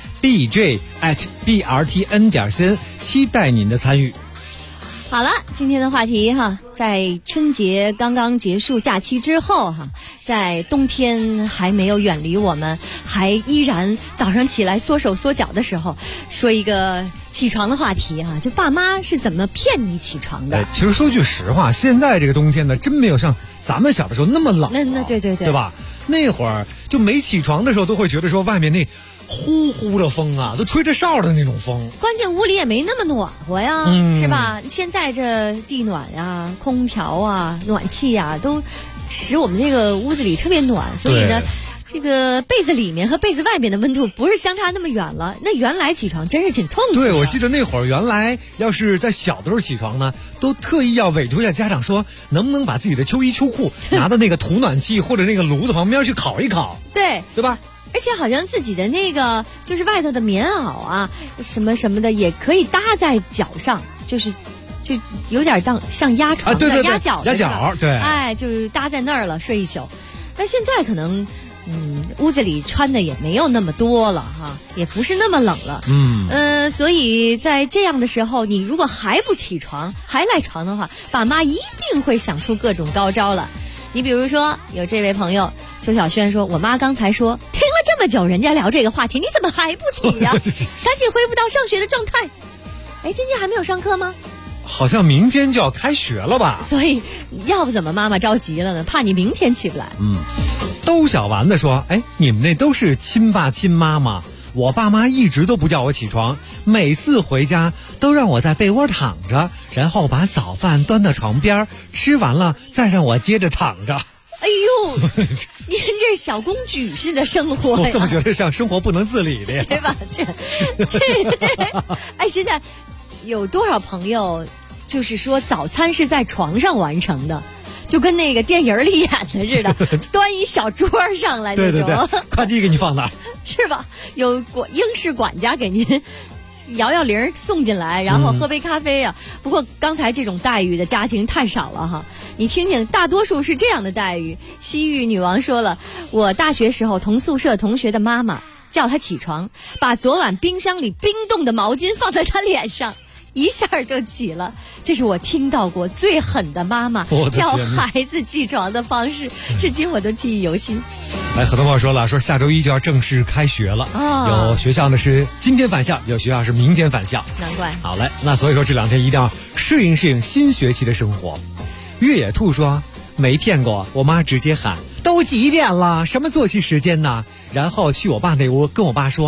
bj@brtn.cn， 期待您的参与。 好了，今天的话题哈，在春节刚刚结束假期之后哈，在冬天还没有远离我们，还依然早上起来缩手缩脚的时候，说一个起床的话题哈，就爸妈是怎么骗你起床的？ 其实说句实话，现在这个冬天呢，真没有像咱们小的时候那么冷。 那对， 对吧？那会儿就没起床的时候，都会觉得说外面那呼呼的风啊，都吹着哨的那种风。 关键屋里也没那么暖和呀，是吧？现在这地暖啊、空调啊、暖气啊，都使我们这个屋子里特别暖，所以呢，这个被子里面和被子外面的温度不是相差那么远了。那原来起床真是挺痛苦的。 对，我记得那会儿原来要是在小的时候起床呢，都特意要委托一下家长说，能不能把自己的秋衣秋裤拿到那个土暖气或者那个炉子旁边去烤一烤，对吧？ 而且好像自己的那个就是外头的棉袄啊，什么什么的也可以搭在脚上，就有点像压床的、 对压脚的， 压脚，对， 哎，就搭在那儿了，睡一宿。但现在可能，屋子里穿的也没有那么多了哈，也不是那么冷了，所以在这样的时候，你如果还不起床，还赖床的话，爸妈一定会想出各种高招了。你比如说，有这位朋友邱小轩说，我妈刚才说听了这么久人家聊这个话题，你怎么还不起呀？赶紧恢复到上学的状态。哎，今天还没有上课吗？ 好像明天就要开学了吧？ 所以要不怎么妈妈着急了呢？怕你明天起不来。 兜小丸子说，哎，你们那都是亲爸亲妈吗？我爸妈一直都不叫我起床，每次回家都让我在被窝躺着，然后把早饭端到床边，吃完了再让我接着躺着。 哎呦，您这小公举式的生活呀， 我怎么觉得像生活不能自理的呀？ 对吧？这，哎，现在有多少朋友就是说早餐是在床上完成的？就跟那个电影里演的似的，端一小桌上来那种， 对，夸叽给你放那儿， 是吧？有英式管家给您摇摇铃送进来，然后喝杯咖啡啊。不过刚才这种待遇的家庭太少了哈，你听听，大多数是这样的待遇。西域女王说了，我大学时候同宿舍同学的妈妈叫她起床，把昨晚冰箱里冰冻的毛巾放在她脸上，一下就起了。这是我听到过最狠的妈妈叫孩子起床的方式，至今我都记忆犹新。 很多朋友说了，说下周一就要正式开学了，有学校呢是今天返校，有学校是明天返校， 难怪。 好嘞，那所以说这2天一定要适应新学期的生活。越野兔说，没骗过，我妈直接喊都几点了，什么作息时间呢？然后去我爸那屋跟我爸说，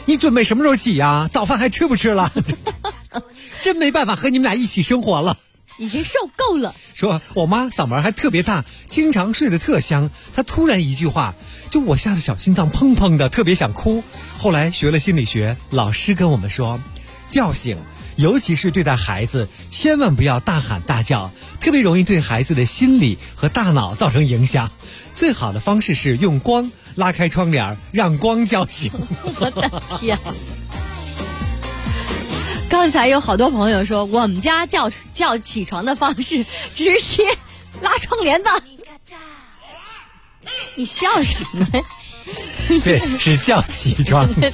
你准备什么时候起呀？早饭还吃不吃了？真没办法和你们俩一起生活了。 已经受够了。 说我妈嗓门还特别大，经常睡得特香。她突然一句话，就我吓得小心脏砰砰的，特别想哭。后来学了心理学，老师跟我们说，叫醒，尤其是对待孩子，千万不要大喊大叫，特别容易对孩子的心理和大脑造成影响。最好的方式是用光拉开窗帘，让光叫醒。 我的天！刚才有好多朋友说，我们家叫起床的方式直接拉窗帘子。你笑什么？ 对，是叫起床。 对。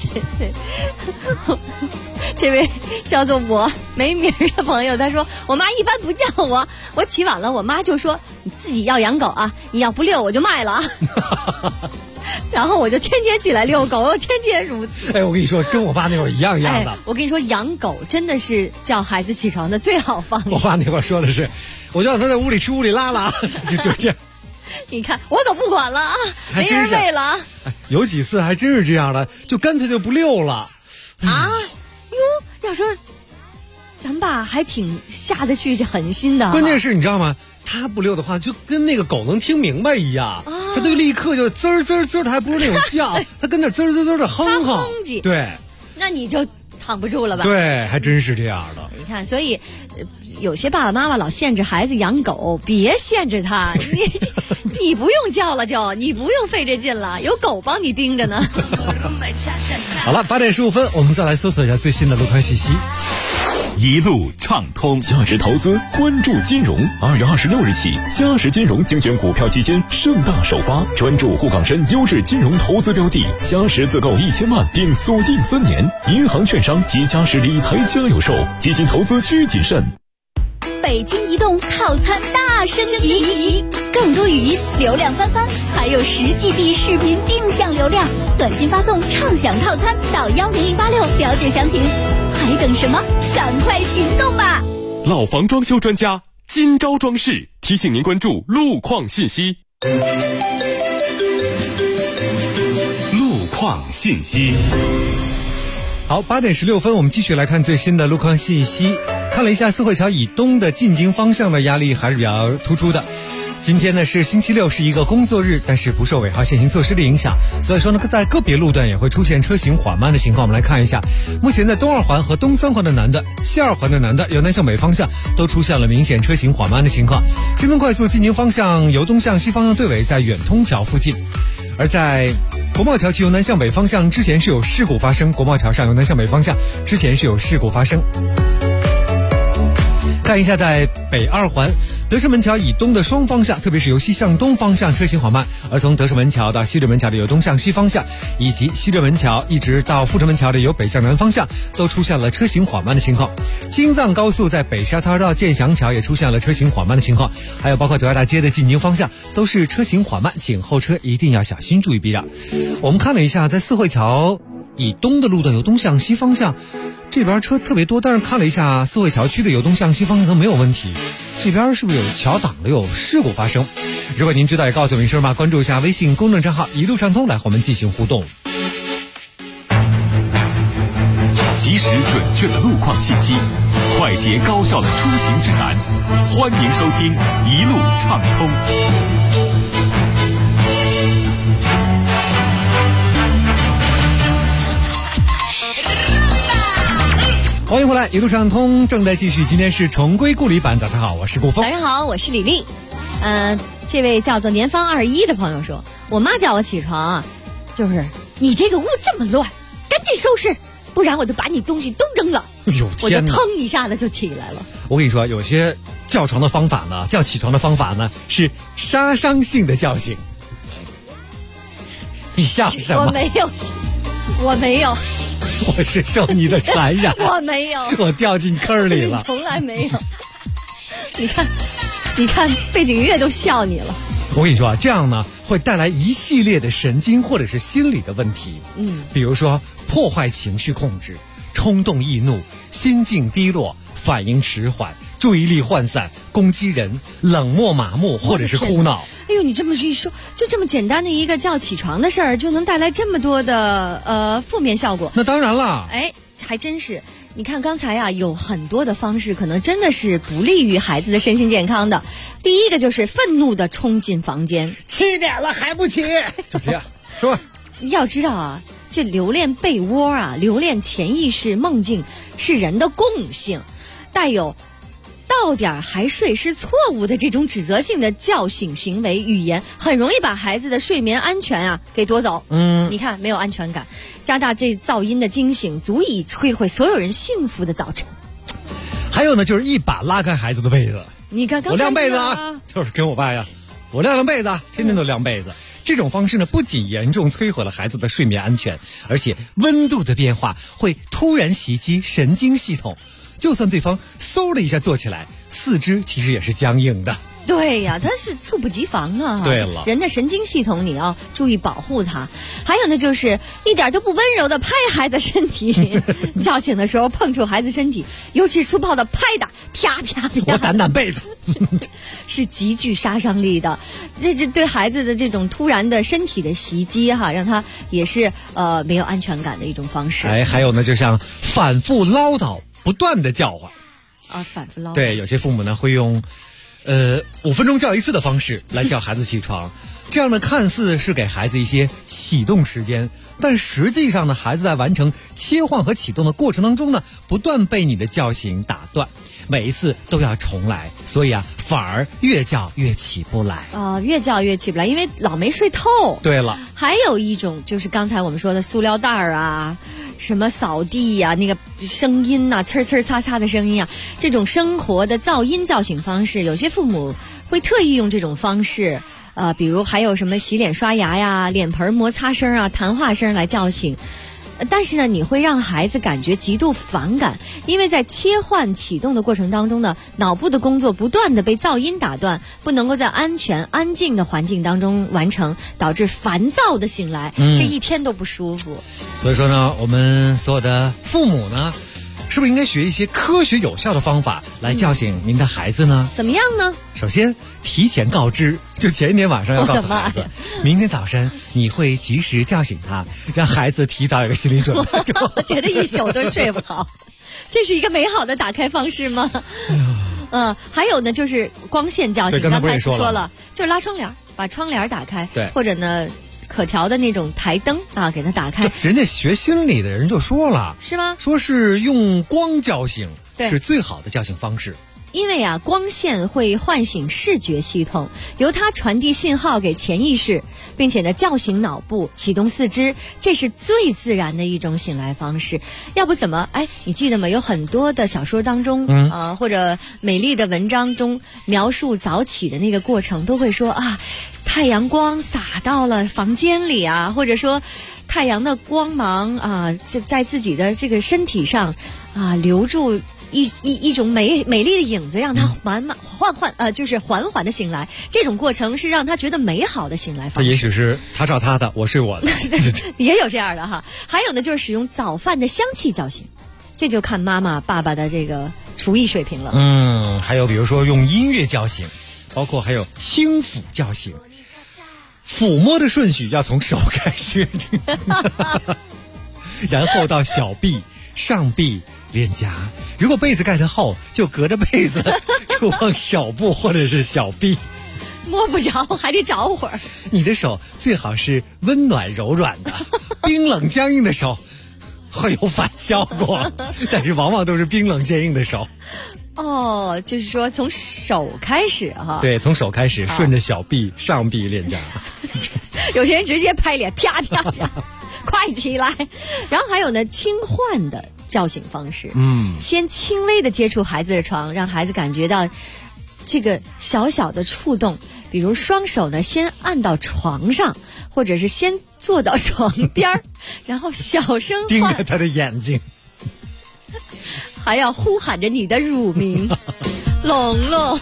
这位叫做我没名的朋友，他说我妈一般不叫我起晚了，我妈就说你自己要养狗啊，你要不遛我就卖了啊。然后我就天天起来遛狗，我天天如此。 哎，我跟你说，跟我爸那会儿一样的。 我跟你说，养狗真的是叫孩子起床的最好方式。 我爸那会儿说的是，我就让他在屋里吃屋里拉了，就这样。 你看，我可不管了啊，没人喂了。 有几次还真是这样的，就干脆就不遛了。 啊，哟，要说咱爸还挺下得去狠心的。 关键是你知道吗？他不遛的话，就跟那个狗能听明白一样，他就立刻就滋儿滋儿滋儿，他还不是那种叫，他跟那滋儿滋儿滋儿的哼哼。对， 那你就躺不住了吧？ 对，还真是这样的。 你看，所以有些爸爸妈妈老限制孩子养狗，别限制他，你不用叫了你不用费这劲了，有狗帮你盯着呢。 好了，8点15分，我们再来搜索一下最新的路况信息。 一路畅通，价值投资，关注金融。2月26日起，嘉实金融精选股票基金盛大首发，专注沪港深优质金融投资标的，嘉实自购1000万并锁定3年，银行券商及嘉实理财家有售，基金投资需谨慎。 北京移动套餐大升级，更多语音流量翻番，还有10GB 视频定向流量，短信发送畅享套餐到10086了解详情。还等什么？赶快行动吧！ 老房装修专家金招装饰提醒您关注路况信息。 路况信息。 好，8点16分，我们继续来看最新的路况信息。看了一下四惠桥以东的进京方向的压力还是比较突出的。今天呢是星期六，是一个工作日，但是不受尾号限行措施的影响，所以说呢在个别路段也会出现车行缓慢的情况。我们来看一下，目前在东2环和东3环的南段、西2环的南段由南向北方向都出现了明显车行缓慢的情况。京东快速进京方向由东向西方向对尾在远通桥附近，而在国贸桥区由南向北方向之前是有事故发生，国贸桥上由南向北方向之前是有事故发生。看一下在北2环德胜门桥以东的双方向，特别是由西向东方向车行缓慢，而从德胜门桥到西直门桥的由东向西方向，以及西直门桥一直到阜成门桥的由北向南方向都出现了车行缓慢的情况。京藏高速在北沙滩到建祥桥也出现了车行缓慢的情况，还有包括德爱大街的进京方向都是车行缓慢，请后车一定要小心注意避让。我们看了一下在四惠桥以东的路段由东向西方向这边车特别多，但是看了一下四惠桥区的由东向西方向都没有问题，这边是不是有桥挡了，有事故发生？如果您知道也告诉我们一声吧，关注一下微信公众账号一路畅通来和我们进行互动。 及时准确的路况信息，快捷高效的出行指南，欢迎收听一路畅通。 欢迎回来，一路畅通正在继续，今天是重归故里版。早上好，我是顾峰。 早上好，我是李丽。这位叫做年方21的朋友说，我妈叫我起床啊，就是你这个屋这么乱，赶紧收拾，不然我就把你东西都扔了。 哎呦我就天哪！ 腾一下子就起来了。 我跟你说，有些叫床的方法呢，叫起床的方法呢是杀伤性的叫醒。你笑什么？ 我没有。 我是受你的传染。 我没有， 我掉进坑里了。 从来没有。你看，背景音乐都笑你了。 我跟你说啊，这样呢会带来一系列的神经或者是心理的问题。比如说破坏情绪控制、冲动易怒、心境低落、反应迟缓、注意力涣散、攻击人、冷漠麻木或者是哭闹。 哎呦， 呦，你这么一说，就这么简单的一个叫起床的事儿，就能带来这么多的负面效果。 那当然了， 哎，还真是。你看刚才啊，有很多的方式可能真的是不利于孩子的身心健康的。第一个就是愤怒的冲进房间 ，7点了还不起，就这样说。 要知道啊，这留恋被窝啊，留恋潜意识梦境是人的共性，带有到点还睡是错误的这种指责性的叫醒行为语言，很容易把孩子的睡眠安全啊给夺走。你看没有安全感，加大这噪音的惊醒，足以摧毁所有人幸福的早晨。 还有呢，就是一把拉开孩子的被子。 你看刚才我晾被子啊，就是跟我爸呀，我晾被子，天天都晾被子。这种方式呢，不仅严重摧毁了孩子的睡眠安全，而且温度的变化会突然袭击神经系统。就算对方嗖的一下坐起来，四肢其实也是僵硬的。 对呀，它是猝不及防啊。 对了， 人的神经系统你要注意保护它。还有呢，就是一点都不温柔的拍孩子身体，叫醒的时候碰触孩子身体，尤其粗暴的拍打，啪啪啪。 我掸被子， 是极具杀伤力的。这对孩子的这种突然的身体的袭击哈，让他也是没有安全感的一种方式。 哎，还有呢，就像反复唠叨。不断的叫唤啊，反复唠叨。 对，有些父母呢会用5分钟叫一次的方式来叫孩子起床，这样呢看似是给孩子一些启动时间，但实际上呢，孩子在完成切换和启动的过程当中呢，不断被你的叫醒打断，每一次都要重来，所以啊，反而越叫越起不来啊，越叫越起不来，因为老没睡透。 对了， 还有一种就是刚才我们说的塑料袋啊。什么扫地呀、那个声音呐、呲呲擦擦的声音啊，这种生活的噪音叫醒方式，有些父母会特意用这种方式，比如还有什么洗脸刷牙呀、脸盆摩擦声啊、谈话声来叫醒。但是呢，你会让孩子感觉极度反感，因为在切换启动的过程当中呢，脑部的工作不断的被噪音打断，不能够在安全安静的环境当中完成，导致烦躁的醒来，这一天都不舒服。 所以说呢，我们所有的父母呢，是不是应该学一些科学有效的方法来叫醒您的孩子呢？ 怎么样呢？ 首先提前告知，就前一天晚上要告诉孩子，明天早晨你会及时叫醒他，让孩子提早有个心理准备。 我觉得一宿都睡不好，这是一个美好的打开方式吗？还有呢，就是光线叫醒，刚才说了，就是拉窗帘，把窗帘打开， 对， 或者呢可调的那种台灯啊，给它打开。 人家学心理的人就说了， 是吗？ 说是用光叫醒对是最好的叫醒方式。 因为啊，光线会唤醒视觉系统，由它传递信号给潜意识，并且呢叫醒脑部，启动四肢，这是最自然的一种醒来方式。要不怎么你记得吗？有很多的小说当中或者美丽的文章中描述早起的那个过程，都会说啊，太阳光洒到了房间里啊，或者说太阳的光芒啊，在自己的这个身体上啊留住。一种美丽的影子，让他就是缓缓的醒来。这种过程是让他觉得美好的醒来方式。 也许是他照他的，我睡我的， 也有这样的哈。还有呢，就是使用早饭的香气叫醒，这就看妈妈爸爸的这个厨艺水平了。 还有比如说用音乐叫醒，包括还有轻抚叫醒，抚摸的顺序要从手开始，然后到小臂、上臂。脸颊，如果被子盖得厚，就隔着被子触碰手部或者是小臂， 摸不着还得找会儿。 你的手最好是温暖柔软的，冰冷僵硬的手会有反效果，但是往往都是冰冷坚硬的手。 就是说从手开始哈。 对，从手开始，顺着小臂、上臂、脸颊。 有些人直接拍脸，啪啪啪，快起来。然后还有呢，轻缓的叫醒方式，先轻微的接触孩子的床，让孩子感觉到这个小小的触动，比如双手呢先按到床上，或者是先坐到床边然后小声盯着他的眼睛， 还要呼喊着你的乳名，龙龙，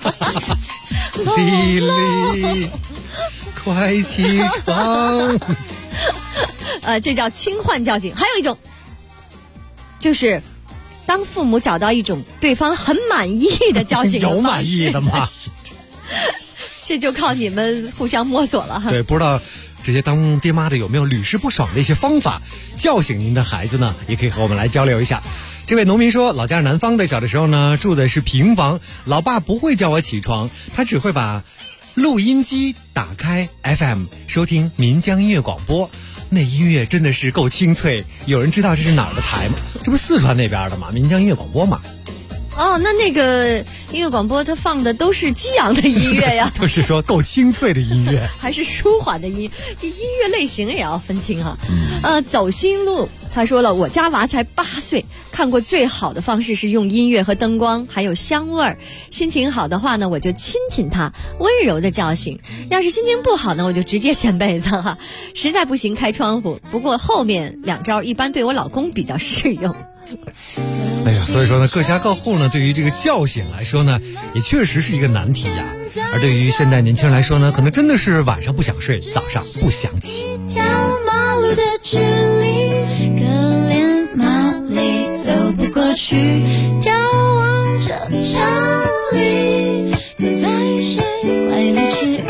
丽丽，快起床。 这叫轻唤叫醒。还有一种就是当父母找到一种对方很满意的叫醒的方式， 有满意的吗？ 这就靠你们互相摸索了哈。 对，不知道这些当爹妈的有没有屡试不爽的一些方法叫醒您的孩子呢？也可以和我们来交流一下。这位农民说，老家是南方的，小的时候呢住的是平房，老爸不会叫我起床，他只会把录音机打开 FM 收听岷江音乐广播，那音乐真的是够清脆。有人知道这是哪儿的台吗？这不是四川那边的吗？岷江音乐广播嘛。 哦，那个音乐广播它放的都是激昂的音乐呀， 都是说够清脆的音乐， 还是舒缓的音？这音乐类型也要分清哈。走心路他说了，我家娃才8岁，看过最好的方式是用音乐和灯光，还有香味儿。心情好的话呢，我就亲亲他，温柔的叫醒；要是心情不好呢，我就直接掀被子哈。实在不行开窗户。不过后面2招一般对我老公比较适用。 哎呀，所以说呢，各家各户呢，对于这个叫醒来说呢，也确实是一个难题呀。而对于现代年轻人来说呢，可能真的是晚上不想睡，早上不想起。 条马路的距离，可怜马力走不过去，眺望着长里，坐在谁怀里吃鱼。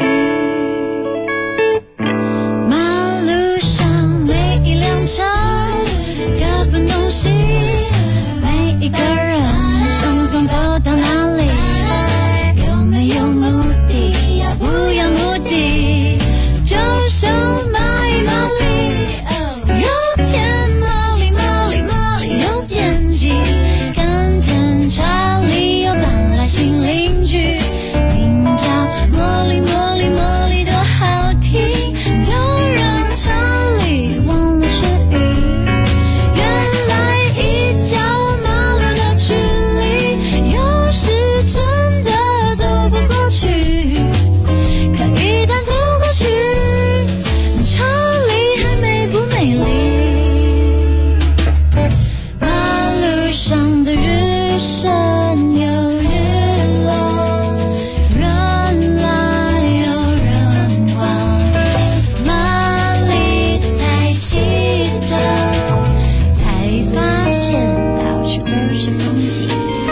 马路上每一辆车各奔东西，每一个人匆匆走到哪里，有没有目的，要不要目的，就像蚂蚁马里，有天马里马里马里有点急，看见查理又搬来新邻居，名叫茉莉茉莉茉莉多好听，都让查理忘了是鱼。原来一条马路的距离，有时真的走不过去，可一旦走过去，查理还美不美丽？马路上的日升有日落，人来有人往，马里抬起头，才发现到处都是风景。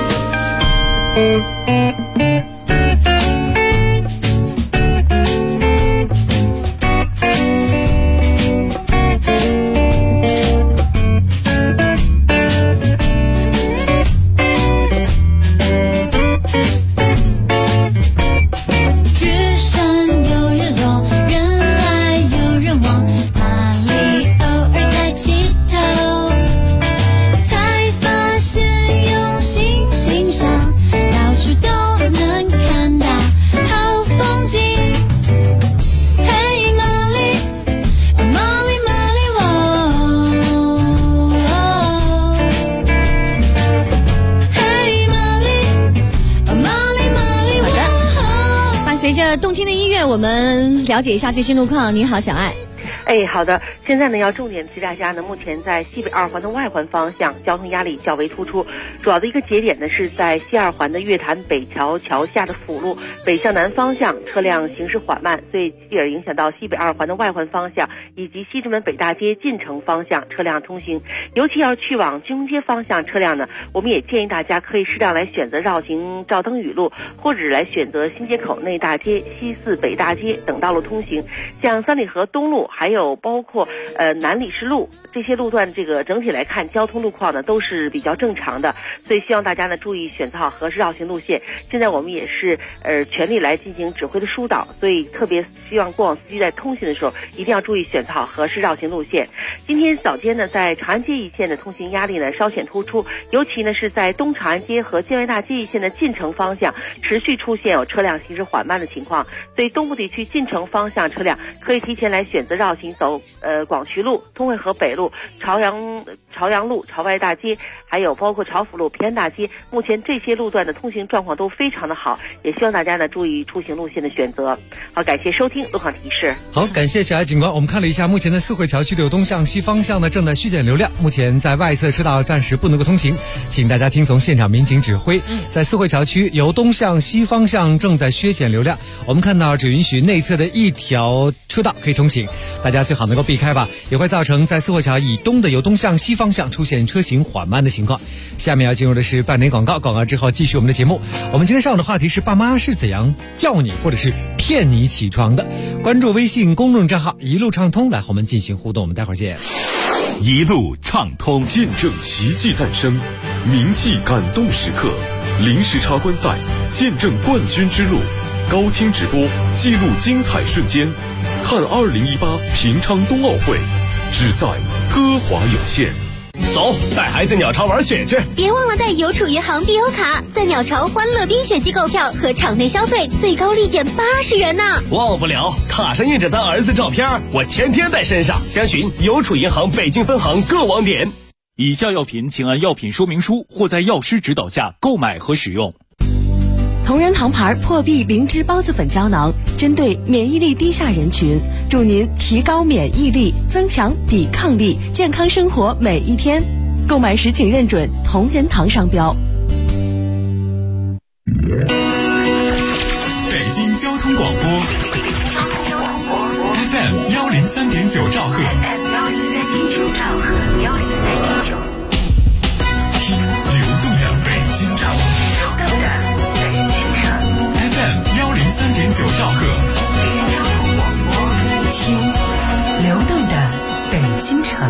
日升有日落，人来有人往，马里偶尔抬起头，才发现用心欣赏，到处都能看到好风景。嘿，马里，哦马里马里哦，嘿，马里，哦马里马里哦。 伴随着动听的音乐，我们了解一下最新路况。你好，小爱。 好的。现在呢，要重点提大家呢，目前在西北2环的外环方向，交通压力较为突出。主要的一个节点呢，是在西2环的月坛北桥桥下的辅路北向南方向，车辆行驶缓慢，所以继而影响到西北2环的外环方向以及西直门北大街进城方向车辆通行。尤其要去往金融街方向车辆呢，我们也建议大家可以适当来选择绕行照灯雨路，或者来选择新街口内大街、西四北大街等道路通行。像三里河东路，还有包括南礼士路这些路段，这个整体来看交通路况呢都是比较正常的，所以希望大家呢注意选择好合适绕行路线。现在我们也是全力来进行指挥的疏导，所以特别希望过往司机在通行的时候一定要注意选择好合适绕行路线。今天早间呢，在长安街一线的通行压力呢稍显突出，尤其呢是在东长安街和建外大街一线的进城方向持续出现有车辆行驶缓慢的情况，所以东部地区进城方向车辆可以提前来选择绕行走广渠路、通惠河北路、朝阳路、朝外大街，还有包括朝福路、平安大街，目前这些路段的通行状况都非常的好，也希望大家呢注意出行路线的选择。好，感谢收听路况提示。 好，感谢小爱警官。我们看了一下，目前的四惠桥区的东向西方向呢正在削减流量，目前在外侧车道暂时不能够通行，请大家听从现场民警指挥。在四惠桥区由东向西方向正在削减流量，我们看到只允许内侧的一条车道可以通行，大家家最好能够避开吧，也会造成在四惠桥以东的由东向西方向出现车行缓慢的情况。下面要进入的是半点广告，广告之后继续我们的节目。我们今天上午的话题是爸妈是怎样叫你或者是骗你起床的。关注微信公众账号一路畅通来和我们进行互动，我们待会儿见。 一路畅通，见证奇迹诞生，铭记感动时刻，临时插观赛，见证冠军之路，高清直播，记录精彩瞬间，看2018平昌冬奥会，只在歌华有线。 走，带孩子鸟巢玩雪去！ 别忘了带邮储银行必优卡，在鸟巢欢乐冰雪季购票和场内消费最高立减80元呢！ 忘不了，卡上印着咱儿子照片，我天天带身上。详询邮储银行北京分行各网点。 以下药品请按药品说明书或在药师指导下购买和使用。 同仁堂牌破壁灵芝孢子粉胶囊，针对免疫力低下人群，助您提高免疫力，增强抵抗力，健康生活每一天。购买时请认准同仁堂商标。 北京交通广播 FM 103.9兆赫，听流动的北京城。FM 103.9兆赫， 听流动的北京城。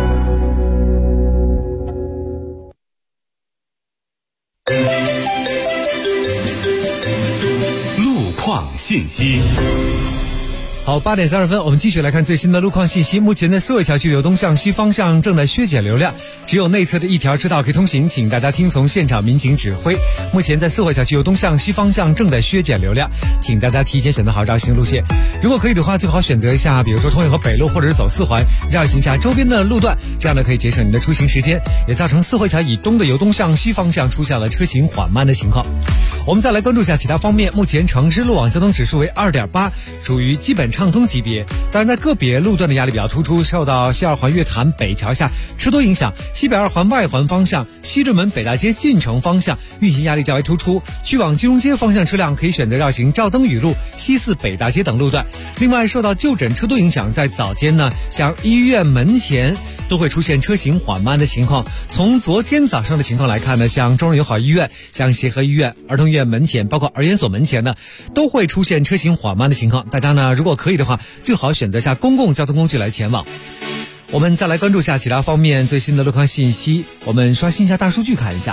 路况信息。 好，8点32分，我们继续来看最新的路况信息。目前在四惠桥区由东向西方向正在削减流量，只有内侧的一条车道可以通行，请大家听从现场民警指挥。目前在四惠桥区由东向西方向正在削减流量，请大家提前选择好绕行路线。如果可以的话，最好选择一下，比如说通远河北路或者是走4环，绕行下周边的路段，这样呢可以节省你的出行时间，也造成四惠桥以东的由东向西方向出现了车行缓慢的情况。我们再来关注一下其他方面，目前城市路网交通指数为2.8，属于基本畅通级别。当然在个别路段的压力比较突出，受到西二环月坛北桥下车多影响，西北2环外环方向西直门北大街进城方向运行压力较为突出，去往金融街方向车辆可以选择绕行赵登禹路、西四北大街等路段。另外受到就诊车多影响，在早间呢，像医院门前都会出现车行缓慢的情况。从昨天早上的情况来看呢，像中日友好医院、像协和医院、儿童医院门前，包括儿研所门前呢，都会出现车行缓慢的情况。大家呢，如果可以的话，最好选择下公共交通工具来前往。我们再来关注下其他方面最新的路况信息。我们刷新一下大数据看一下，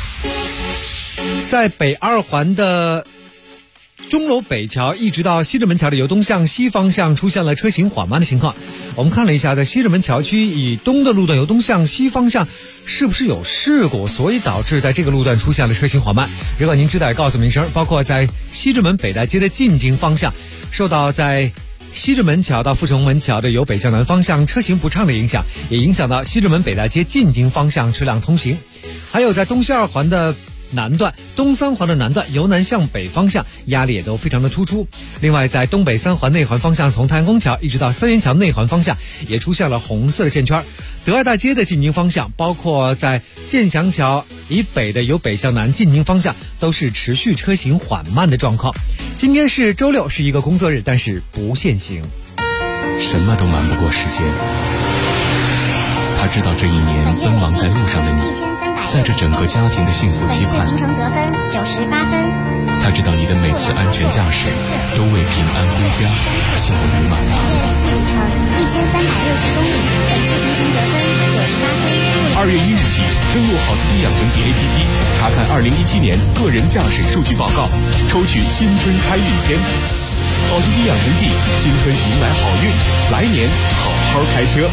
在北2环的钟楼北桥一直到西直门桥的由东向西方向出现了车行缓慢的情况。我们看了一下，在西直门桥区以东的路段由东向西方向是不是有事故，所以导致在这个路段出现了车行缓慢。如果您知道也告诉民生。包括在西直门北大街的进京方向，受到在西直门桥到阜成门桥的由北向南方向车行不畅的影响，也影响到西直门北大街进京方向车辆通行。还有在东西2环的南段、东3环的南段由南向北方向压力也都非常的突出。另外在东北3环内环方向，从太阳宫桥一直到三元桥内环方向也出现了红色的线圈。德爱大街的进京方向，包括在建祥桥以北的由北向南进京方向，都是持续车行缓慢的状况。今天是周六，是一个工作日，但是不限行。 什么都瞒不过时间，他知道这一年奔忙在路上的你，在这整个家庭的幸福期盼。 行程得分98分。 他知道你的每次安全驾驶都为平安归家效于满堂。 路程1360公里，本次行程得分98分。 2月1日起，登录好司机养成记 APP， 查看2017年个人驾驶数据报告，抽取新春开运签。好司机养成记，新春迎来好运，来年好好开车。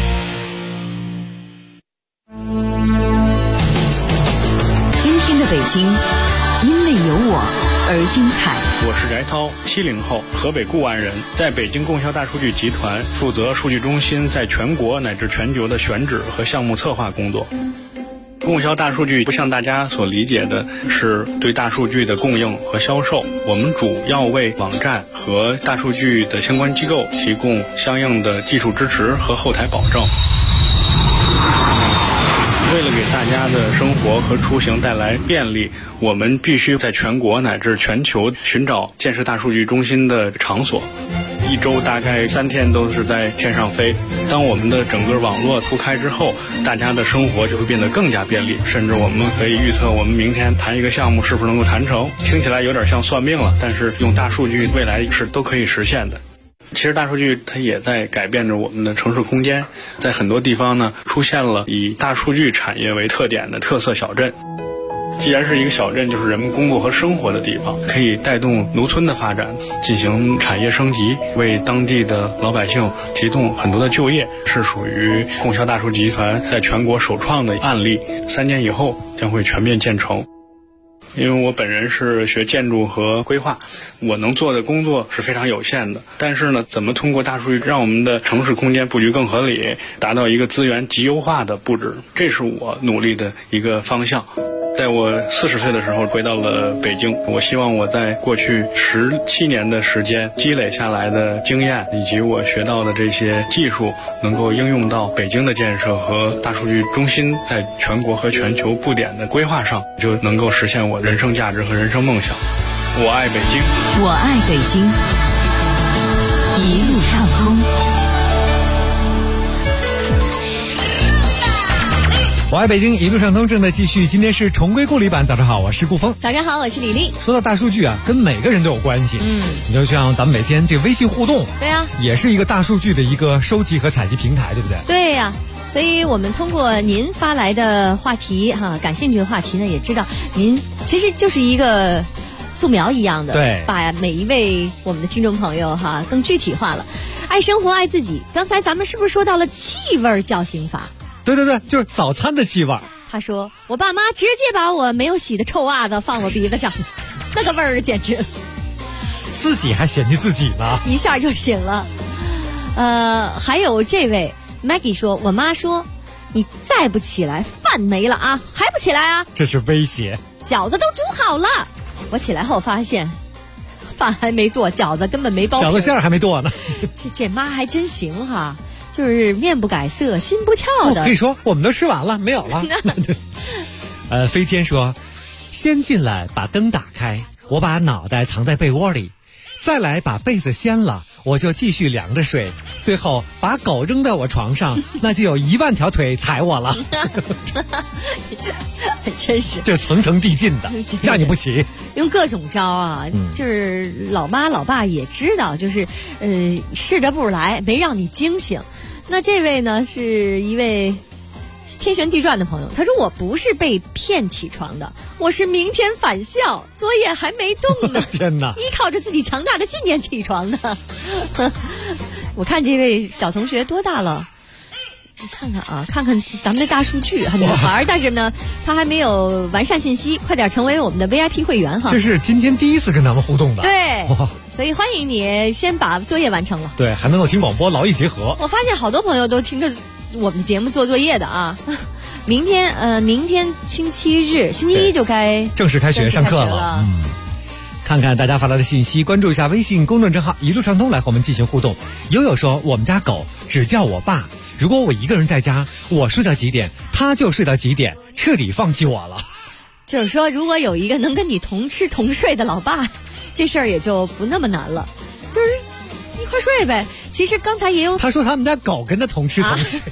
今天的北京，因为有我而精彩。 我是翟涛，70后，河北固安人，在北京供销大数据集团负责数据中心在全国乃至全球的选址和项目策划工作。供销大数据不像大家所理解的是对大数据的供应和销售，我们主要为网站和大数据的相关机构提供相应的技术支持和后台保证。为了给大家的生活和出行带来便利，我们必须在全国乃至全球寻找建设大数据中心的场所。 一周大概3天都是在天上飞。当我们的整个网络铺开之后，大家的生活就会变得更加便利，甚至我们可以预测我们明天谈一个项目是不是能够谈成。听起来有点像算命了，但是用大数据未来是都可以实现的。其实大数据它也在改变着我们的城市空间，在很多地方呢出现了以大数据产业为特点的特色小镇。既然是一个小镇，就是人们工作和生活的地方，可以带动农村的发展，进行产业升级，为当地的老百姓提供很多的就业，是属于供销大数集团在全国首创的案例。3年以后将会全面建成。因为我本人是学建筑和规划，我能做的工作是非常有限的。但是呢，怎么通过大数据让我们的城市空间布局更合理，达到一个资源极优化的布置，这是我努力的一个方向。在我40岁的时候回到了北京，我希望我在过去17年的时间积累下来的经验以及我学到的这些技术能够应用到北京的建设和大数据中心在全国和全球布点的规划上，就能够实现我人生价值和人生梦想。我爱北京， 我爱北京，一路畅通。 我爱北京，一路畅通正在继续。今天是重归故里版。早上好，我是顾峰。 早上好，我是李丽。 说到大数据啊，跟每个人都有关系。你就像咱们每天这微信互动， 对啊， 也是一个大数据的一个收集和采集平台，对不对？ 对呀。所以我们通过您发来的话题哈，感兴趣的话题呢，也知道您其实就是一个素描一样的， 对， 把每一位我们的听众朋友哈更具体化了。爱生活，爱自己。刚才咱们是不是说到了气味叫刑法？ 对对对，就是早餐的气味。 他说我爸妈直接把我没有洗的臭袜子放我鼻子上，那个味儿简直了， 自己还嫌弃自己呢， 一下就醒了。还有这位 Maggie 说，我妈说你再不起来饭没了啊，还不起来啊？ 这是威胁。 饺子都煮好了，我起来后发现饭还没做，饺子根本没包皮， 饺子馅儿还没剁呢。 这妈还真行哈，就是面不改色心不跳的。 我跟你说，我们都吃完了，没有了。飞天说，先进来把灯打开，我把脑袋藏在被窝里，再来把被子掀了，我就继续凉着睡，最后把狗扔在我床上，那就有10000条腿踩我了。 真是这层层递进的，让你不起。 用各种招啊，就是老妈老爸也知道，就是试着不来，没让你惊醒。那这位呢是一位天旋地转的朋友，他说我不是被骗起床的，我是明天返校，作业还没动呢。 天哪！ 依靠着自己强大的信念起床的。我看这位小同学多大了？看看啊，看看咱们的大数据，女孩，但是呢，她还没有完善信息，快点成为我们的 VIP 会员哈。 这是今天第一次跟咱们互动的， 对，所以欢迎你先把作业完成了， 对，还能够听广播，劳逸结合。 我发现好多朋友都听着我们的节目做作业的啊。明天星期日，星期一就该正式开学上课了。看看大家发来的信息，关注一下微信公众账号一路畅通，来和我们进行互动。悠悠说，我们家狗只叫我爸，如果我一个人在家，我睡到几点，它就睡到几点，彻底放弃我了。 就是说，如果有一个能跟你同吃同睡的老爸，这事儿也就不那么难了，就是一块睡呗。其实刚才也有， 他说他们家狗跟他同吃同睡，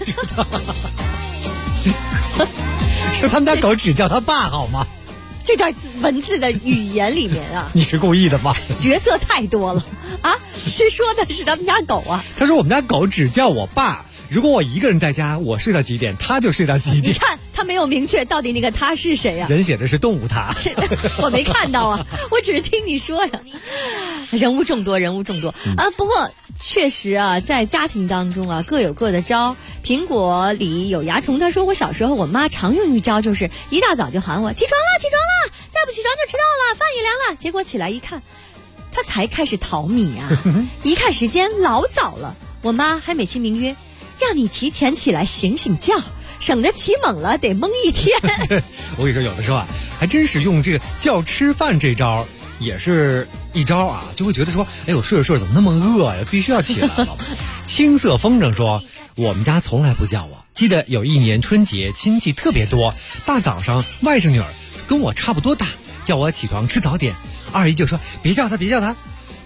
说他们家狗只叫他爸好吗？ 这段文字的语言里面啊， 你是故意的吗？ 角色太多了啊！是说的是他们家狗啊。 他说我们家狗只叫我爸，如果我一个人在家，我睡到几点，他就睡到几点。 你看他没有明确到底那个他是谁呀？ 人写的是动物他， 我没看到啊，我只是听你说呀。人物众多啊！不过确实啊，在家庭当中啊，各有各的招。苹果里有蚜虫，他说我小时候我妈常用一招，就是一大早就喊我起床了，再不起床就迟到了，饭也凉了。结果起来一看，他才开始淘米啊！一看时间老早了，我妈还美其名曰让你提前起来醒醒觉，省得起猛了得蒙一天。 我跟你说，有的时候啊，还真是用这个叫吃饭这招也是一招啊，就会觉得说，哎，我睡着睡着怎么那么饿呀，必须要起来了。青色风筝说，我们家从来不叫我，记得有一年春节亲戚特别多，大早上外甥女儿跟我差不多大，叫我起床吃早点，二姨就说别叫她。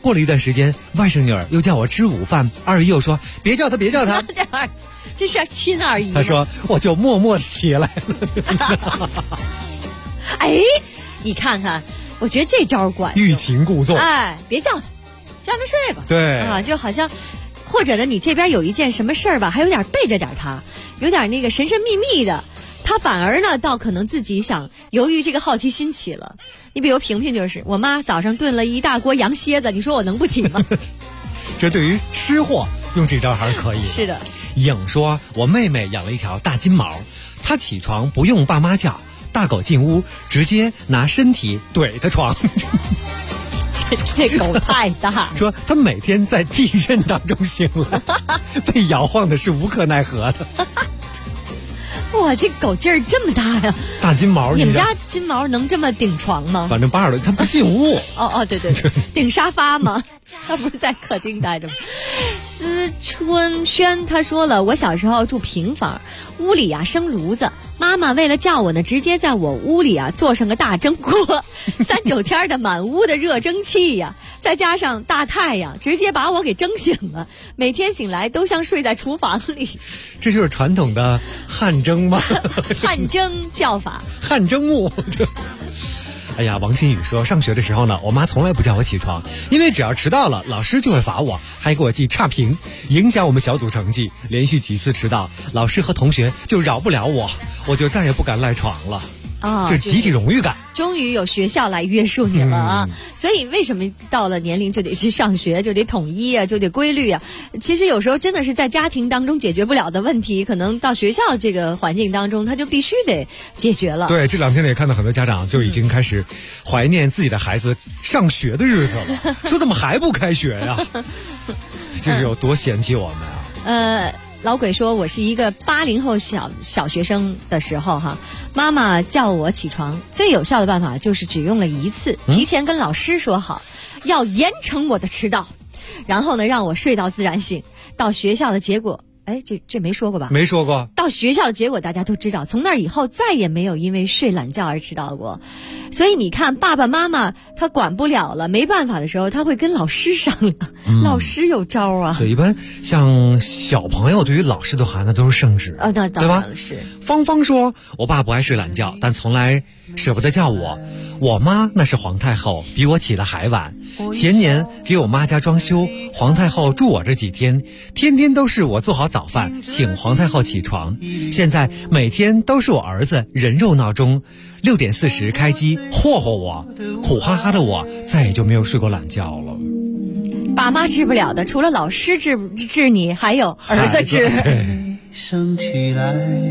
过了一段时间，外甥女儿又叫我吃午饭，二姨又说别叫她。 这是亲二姨。 她说我就默默的起来了。 哎，你看看，我觉得这招管欲擒故纵。 哎，别叫她，让她睡吧。 对啊，就好像。或者呢，你这边有一件什么事儿吧，还有点背着点他，有点那个神神秘秘的，他反而呢，倒可能自己想，由于这个好奇心起了。你比如萍萍就是，我妈早上炖了一大锅羊蝎子，你说我能不请吗？ 这对于吃货用这招还是可以的。 是的。 颖说，我妹妹养了一条大金毛，她起床不用爸妈叫，大狗进屋直接拿身体怼她床。 这狗太大。 说他每天在地震当中醒来，被摇晃的是无可奈何的。 哇，这狗劲儿这么大呀！ 大金毛， 你们家金毛能这么顶床吗？ 反正8耳朵，它不进屋。 哦，对，顶沙发吗？他不是在客厅待着吗？思春轩他说了，我小时候住平房，屋里啊生炉子，妈妈为了叫我呢，直接在我屋里啊做上个大蒸锅，3、9天的满屋的热蒸汽呀，再加上大太阳，直接把我给蒸醒了。每天醒来都像睡在厨房里。 这就是传统的汗蒸吗？ 汗蒸叫法， 汗蒸木。哎呀，王新宇说，上学的时候呢，我妈从来不叫我起床，因为只要迟到了，老师就会罚我，还给我记差评，影响我们小组成绩。连续几次迟到，老师和同学就饶不了我，我就再也不敢赖床了。这集体荣誉感。 终于有学校来约束你了啊！所以为什么到了年龄就得去上学，就得统一啊，就得规律啊？其实有时候真的是在家庭当中解决不了的问题，可能到学校这个环境当中，他就必须得解决了。 对，这2天呢也看到很多家长就已经开始怀念自己的孩子上学的日子了，说怎么还不开学呀？这是有多嫌弃我们啊！ 老鬼说，我是一个80后小学生的时候哈，妈妈叫我起床，最有效的办法就是只用了1次，提前跟老师说好，要严惩我的迟到，然后呢让我睡到自然醒。到学校的结果，这没说过吧？ 没说过。 到学校的结果大家都知道，从那以后再也没有因为睡懒觉而迟到过。所以你看，爸爸妈妈他管不了了，没办法的时候，他会跟老师商量，老师有招啊。 对，一般像小朋友对于老师的话，那都是圣旨啊，那当然是。 芳芳说，我爸不爱睡懒觉，但从来舍不得叫我。我妈那是皇太后，比我起得还晚。前年给我妈家装修，皇太后住我这几天，天天都是我做好早饭，请皇太后起床。现在每天都是我儿子人肉闹钟，6点40开机霍霍我，苦哈哈的我再也就没有睡过懒觉了。 爸妈治不了的，除了老师治你，还有儿子治。 升起来，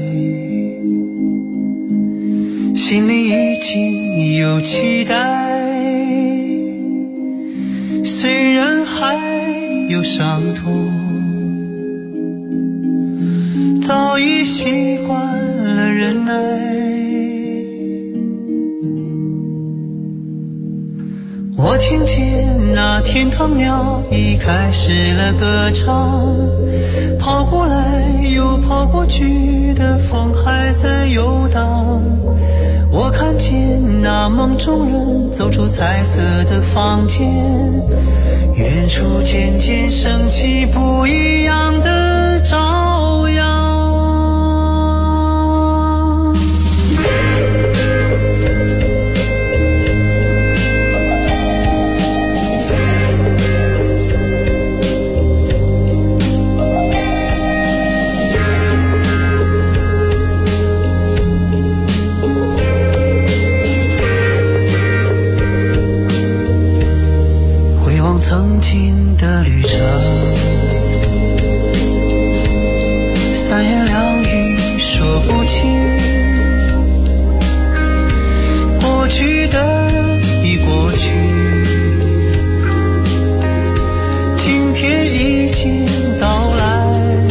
心里已经有期待，虽然还有伤痛，早已习惯了忍耐。我听见那天堂鸟已开始了歌唱，跑过来又跑过去的风还在游荡。我看见那梦中人走出彩色的房间，远处渐渐升起不一样的朝阳。曾经的旅程，三言两语说不清，过去的已过去，今天已经到来。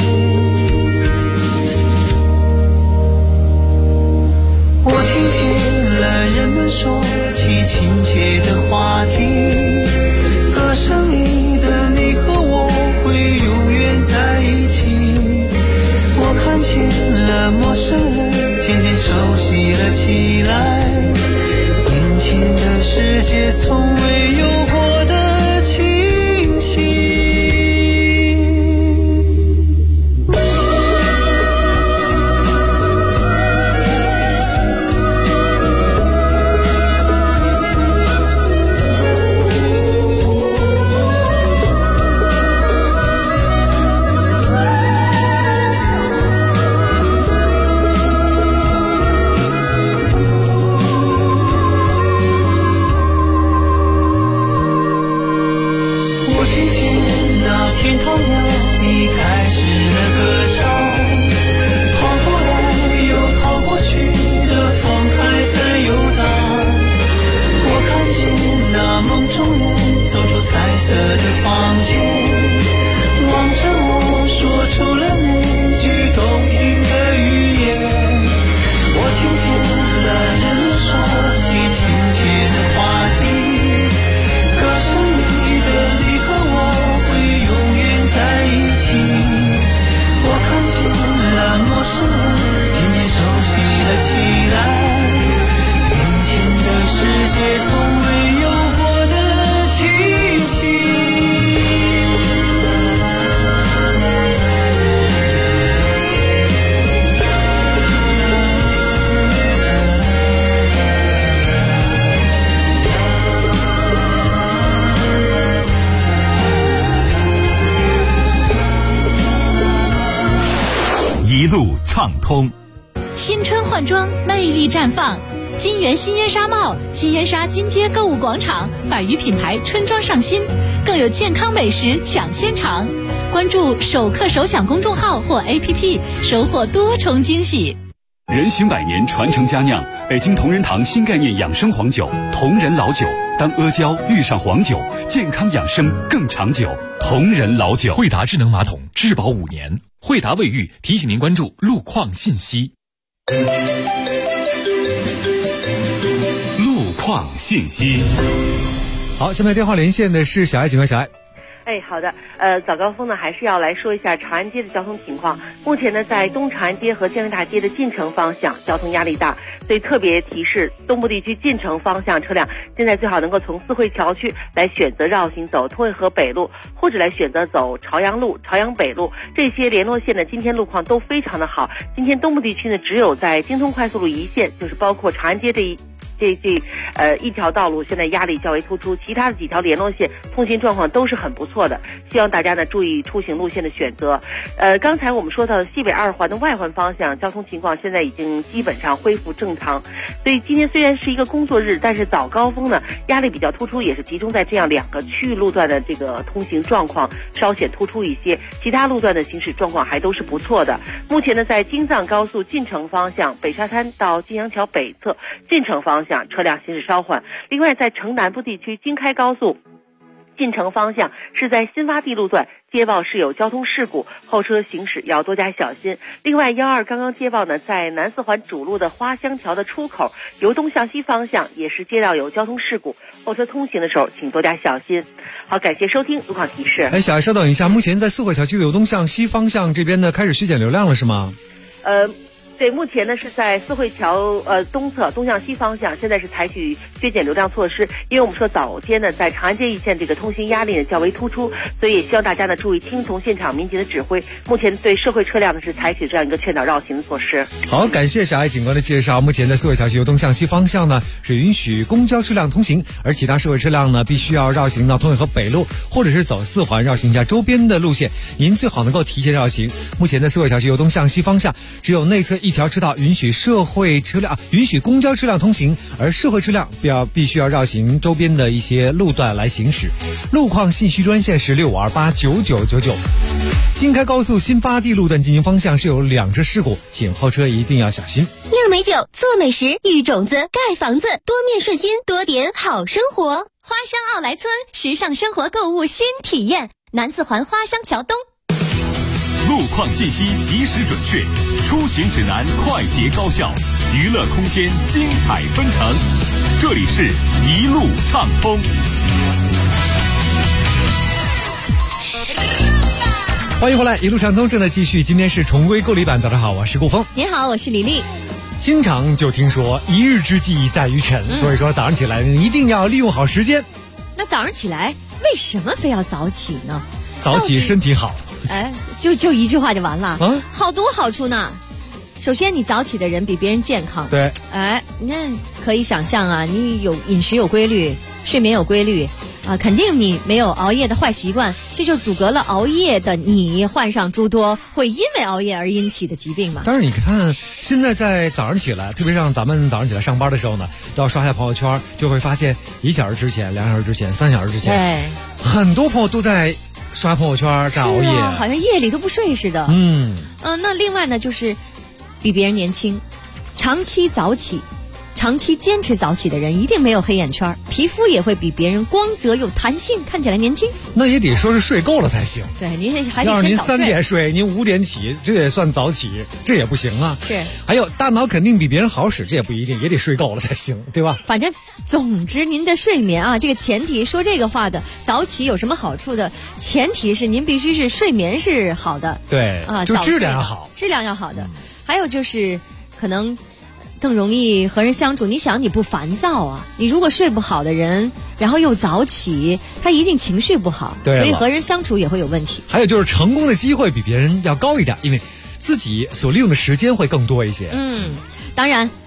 我听见了人们说起亲切的话题，歌声里的你和我会永远在一起。我看见了陌生人渐渐熟悉了起来，眼前的世界从未有过的期畅通。 新春换装，魅力绽放。金源新烟纱帽、新烟纱金街购物广场100余品牌春装上新，更有健康美食抢先尝。关注首客首享公众号或 APP， 收获多重惊喜。 人行100年，传承佳酿，北京同仁堂新概念养生黄酒，同仁老酒。当阿胶遇上黄酒，健康养生更长久。同仁老酒。 惠达智能马桶质保5年。惠达卫浴提醒您关注路况信息。 路况信息。 好，下面电话连线的是小爱，警官小爱。 好的，早高峰呢，还是要来说一下长安街的交通情况。目前呢，在东长安街和建设大街的进城方向，交通压力大，所以特别提示东部地区进城方向车辆，现在最好能够从四惠桥区来选择绕行走通惠河北路，或者来选择走朝阳路、朝阳北路这些联络线呢，今天路况都非常的好。今天东部地区呢，只有在京通快速路一线，就是包括长安街这一条道路现在压力较为突出，其他的几条联络线通行状况都是很不错的，希望大家呢注意出行路线的选择。刚才我们说到的西北2环的外环方向交通情况现在已经基本上恢复正常，所以今天虽然是一个工作日，但是早高峰呢压力比较突出，也是集中在这样2个区域路段的这个通行状况稍显突出一些，其他路段的行驶状况还都是不错的。目前呢，在京藏高速进城方向北沙滩到金阳桥北侧进城方向车辆行驶稍缓。另外在城南部地区京开高速进城方向是在新发地路段接报是有交通事故，后车行驶要多加小心。另外12刚刚接报呢，在南4环主路的花乡桥的出口由东向西方向也是接到有交通事故，后车通行的时候请多加小心。好，感谢收听路况提示。 小爱稍等一下，目前在四惠桥区由东向西方向这边呢开始削减流量了是吗？ 对，目前呢是在四惠桥东侧东向西方向，现在是采取削减流量措施，因为我们说早间呢在长安街一线这个通行压力呢较为突出，所以也希望大家呢注意听从现场民警的指挥。目前对社会车辆呢是采取这样一个劝导绕行的措施。 好，感谢小爱警官的介绍。目前在四惠桥区由东向西方向呢是允许公交车辆通行，而其他社会车辆呢必须要绕行到通惠河北路，或者是走4环绕行一下周边的路线，您最好能够提前绕行。目前在四惠桥区由东向西方向只有内侧一条车道允许允许公交车辆通行，而社会车辆必须要绕行周边的一些路段来行驶。路况信息专线是65289999。京开高速新发地路段进行方向是有2车事故，请后车一定要小心。 酿美酒，做美食，育种子，盖房子，多面顺心，多点好生活。花乡奥莱村，时尚生活购物新体验，南4环花乡桥东。 路况信息及时准确，出行指南快捷高效，娱乐空间精彩纷呈。这里是一路畅通。 欢迎回来，一路畅通正在继续。今天是重归购礼版，早上好，我是顾峰。 您好，我是李丽。 经常就听说一日之计在于晨，所以说早上起来一定要利用好时间。 那早上起来为什么非要早起呢？ 早起身体好。 就一句话就完了，好多好处呢。首先，你早起的人比别人健康。 对， 那可以想象啊，你有饮食有规律，睡眠有规律啊，肯定你没有熬夜的坏习惯，这就阻隔了熬夜的你患上诸多会因为熬夜而引起的疾病嘛。 但是你看，现在在早上起来，特别像咱们早上起来上班的时候呢，都要刷下朋友圈，就会发现1小时之前、2小时之前、3小时之前，对，很多朋友都在刷朋友圈，在熬夜， 好像夜里都不睡似的。那另外呢，就是比别人年轻，长期早起、长期坚持早起的人一定没有黑眼圈，皮肤也会比别人光泽有弹性，看起来年轻。 那也得说是睡够了才行。 对，您还得要是您3点睡，您5点起，这也算早起，这也不行啊。 是， 还有大脑肯定比别人好使，这也不一定，也得睡够了才行，对吧？ 反正总之您的睡眠啊，这个前提说这个话的早起有什么好处的前提是您必须是睡眠是好的。 对啊，就质量要好， 质量要好的。还有就是可能更容易和人相处。你想，你不烦躁啊，你如果睡不好的人，然后又早起，他一定情绪不好，所以和人相处也会有问题。 还有就是成功的机会比别人要高一点，因为自己所利用的时间会更多一些。 当然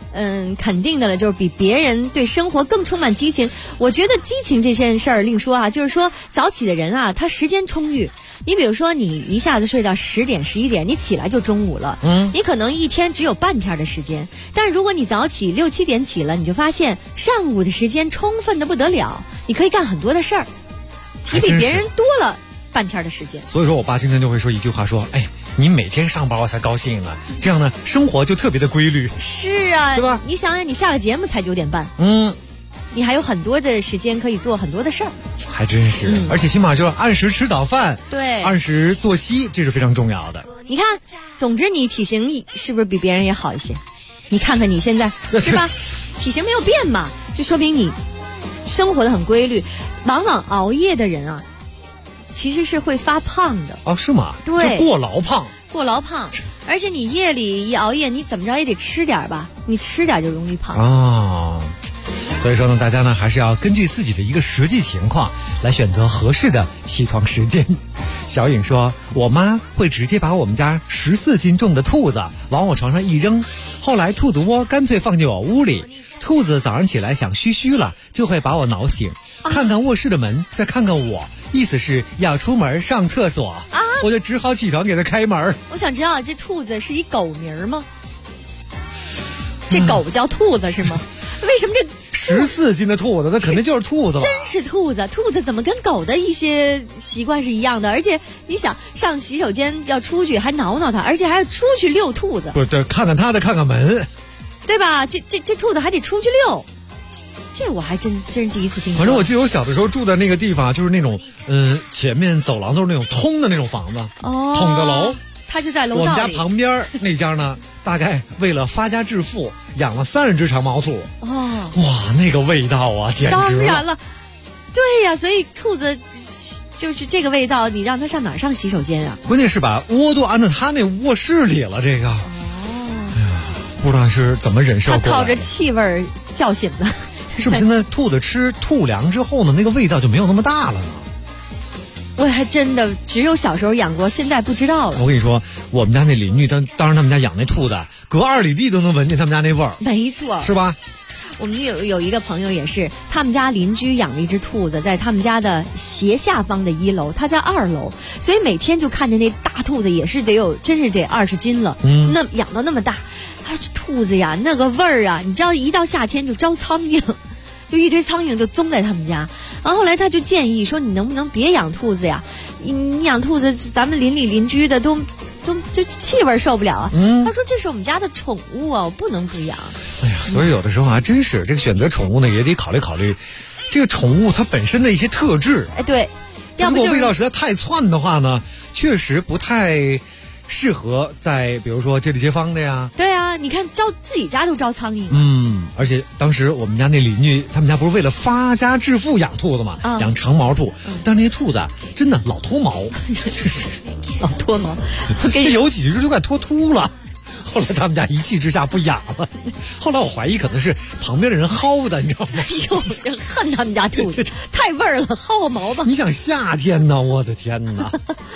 肯定的了，就是比别人对生活更充满激情。我觉得激情这件事儿另说啊，就是说早起的人啊，他时间充裕。你比如说，你一下子睡到10点、11点，你起来就中午了。你可能一天只有半天的时间。但是如果你早起6、7点起了，你就发现上午的时间充分的不得了，你可以干很多的事儿，你比别人多了半天的时间。 所以说我爸经常就会说一句话，说：“哎，你每天上班我才高兴啊，这样呢，生活就特别的规律。” 是啊， 对吧？ 你想想，你下了节目才9点半，你还有很多的时间可以做很多的事儿， 还真是。而且起码就是按时吃早饭， 对， 按时作息，这是非常重要的。 你看，总之你体型是不是比别人也好一些？你看看你现在是吧，体型没有变嘛，就说明你生活的很规律。往往熬夜的人啊，其实是会发胖的。 哦，是吗？ 对， 就过劳胖。 而且你夜里一熬夜，你怎么着也得吃点吧，你吃点就容易胖啊。所以说呢，大家呢还是要根据自己的一个实际情况来选择合适的起床时间。小颖说，我妈会直接把我们家14斤重的兔子往我床上一扔，后来兔子窝干脆放进我屋里，兔子早上起来想嘘了，就会把我挠醒，看看卧室的门，再看看我，意思是要出门上厕所啊，我就只好起床给他开门。 我想知道这兔子是一狗名吗？这狗叫兔子是吗？为什么这 14斤的兔子，那肯定就是兔子吧？ 真是兔子，兔子怎么跟狗的一些习惯是一样的？而且你想上洗手间要出去还挠挠它，而且还要出去遛兔子。 不是，看看它的，看看门， 对吧？这兔子还得出去遛，这我还真是第一次听说。 反正我记得我小的时候住的那个地方，就是那种前面走廊都是那种通的那种房子，筒子楼。 它就在楼道里。 我们家旁边那家呢，大概为了发家致富，养了30只长毛兔。哇，那个味道啊，简直了！ 当然了，对呀，所以兔子就是这个味道，你让它上哪儿上洗手间啊？ 关键是把窝都安在它那卧室里了，这个。哎呀，不知道是怎么忍受过来的。 它靠着气味叫醒的。 是不是现在兔子吃兔粮之后呢，那个味道就没有那么大了呢？ 我还真的只有小时候养过，现在不知道了。 我跟你说，我们家那邻居当时他们家养那兔子，隔2里地都能闻见他们家那味儿。 没错， 是吧？ 我们有一个朋友也是，他们家邻居养了一只兔子，在他们家的斜下方的1楼，他在2楼，所以每天就看见那大兔子也是真是得20斤了，那养到那么大，他说这兔子呀，那个味儿啊，你知道一到夏天就招苍蝇。就一堆苍蝇就踪在他们家，然后后来他就建议说，你能不能别养兔子呀？你养兔子，咱们邻里邻居的都就气味受不了啊。他说这是我们家的宠物啊，我不能不养。 哎呀，所以有的时候还真是这个选择宠物呢，也得考虑考虑这个宠物它本身的一些特质。 哎，对， 如果味道实在太窜的话呢，确实不太适合在比如说街里街坊的呀。 对啊，你看自己家都招苍蝇。 而且当时我们家那邻居他们家不是为了发家致富养兔子嘛，养长毛兔，但是那些兔子真的老脱毛， 老脱毛， 这有几只就快脱秃了。后来他们家一气之下不养了，后来我怀疑可能是旁边的人薅的，你知道吗？ 哎呦，真恨他们家兔子，太味儿了，薅个毛吧。 你想夏天呢？我的天哪！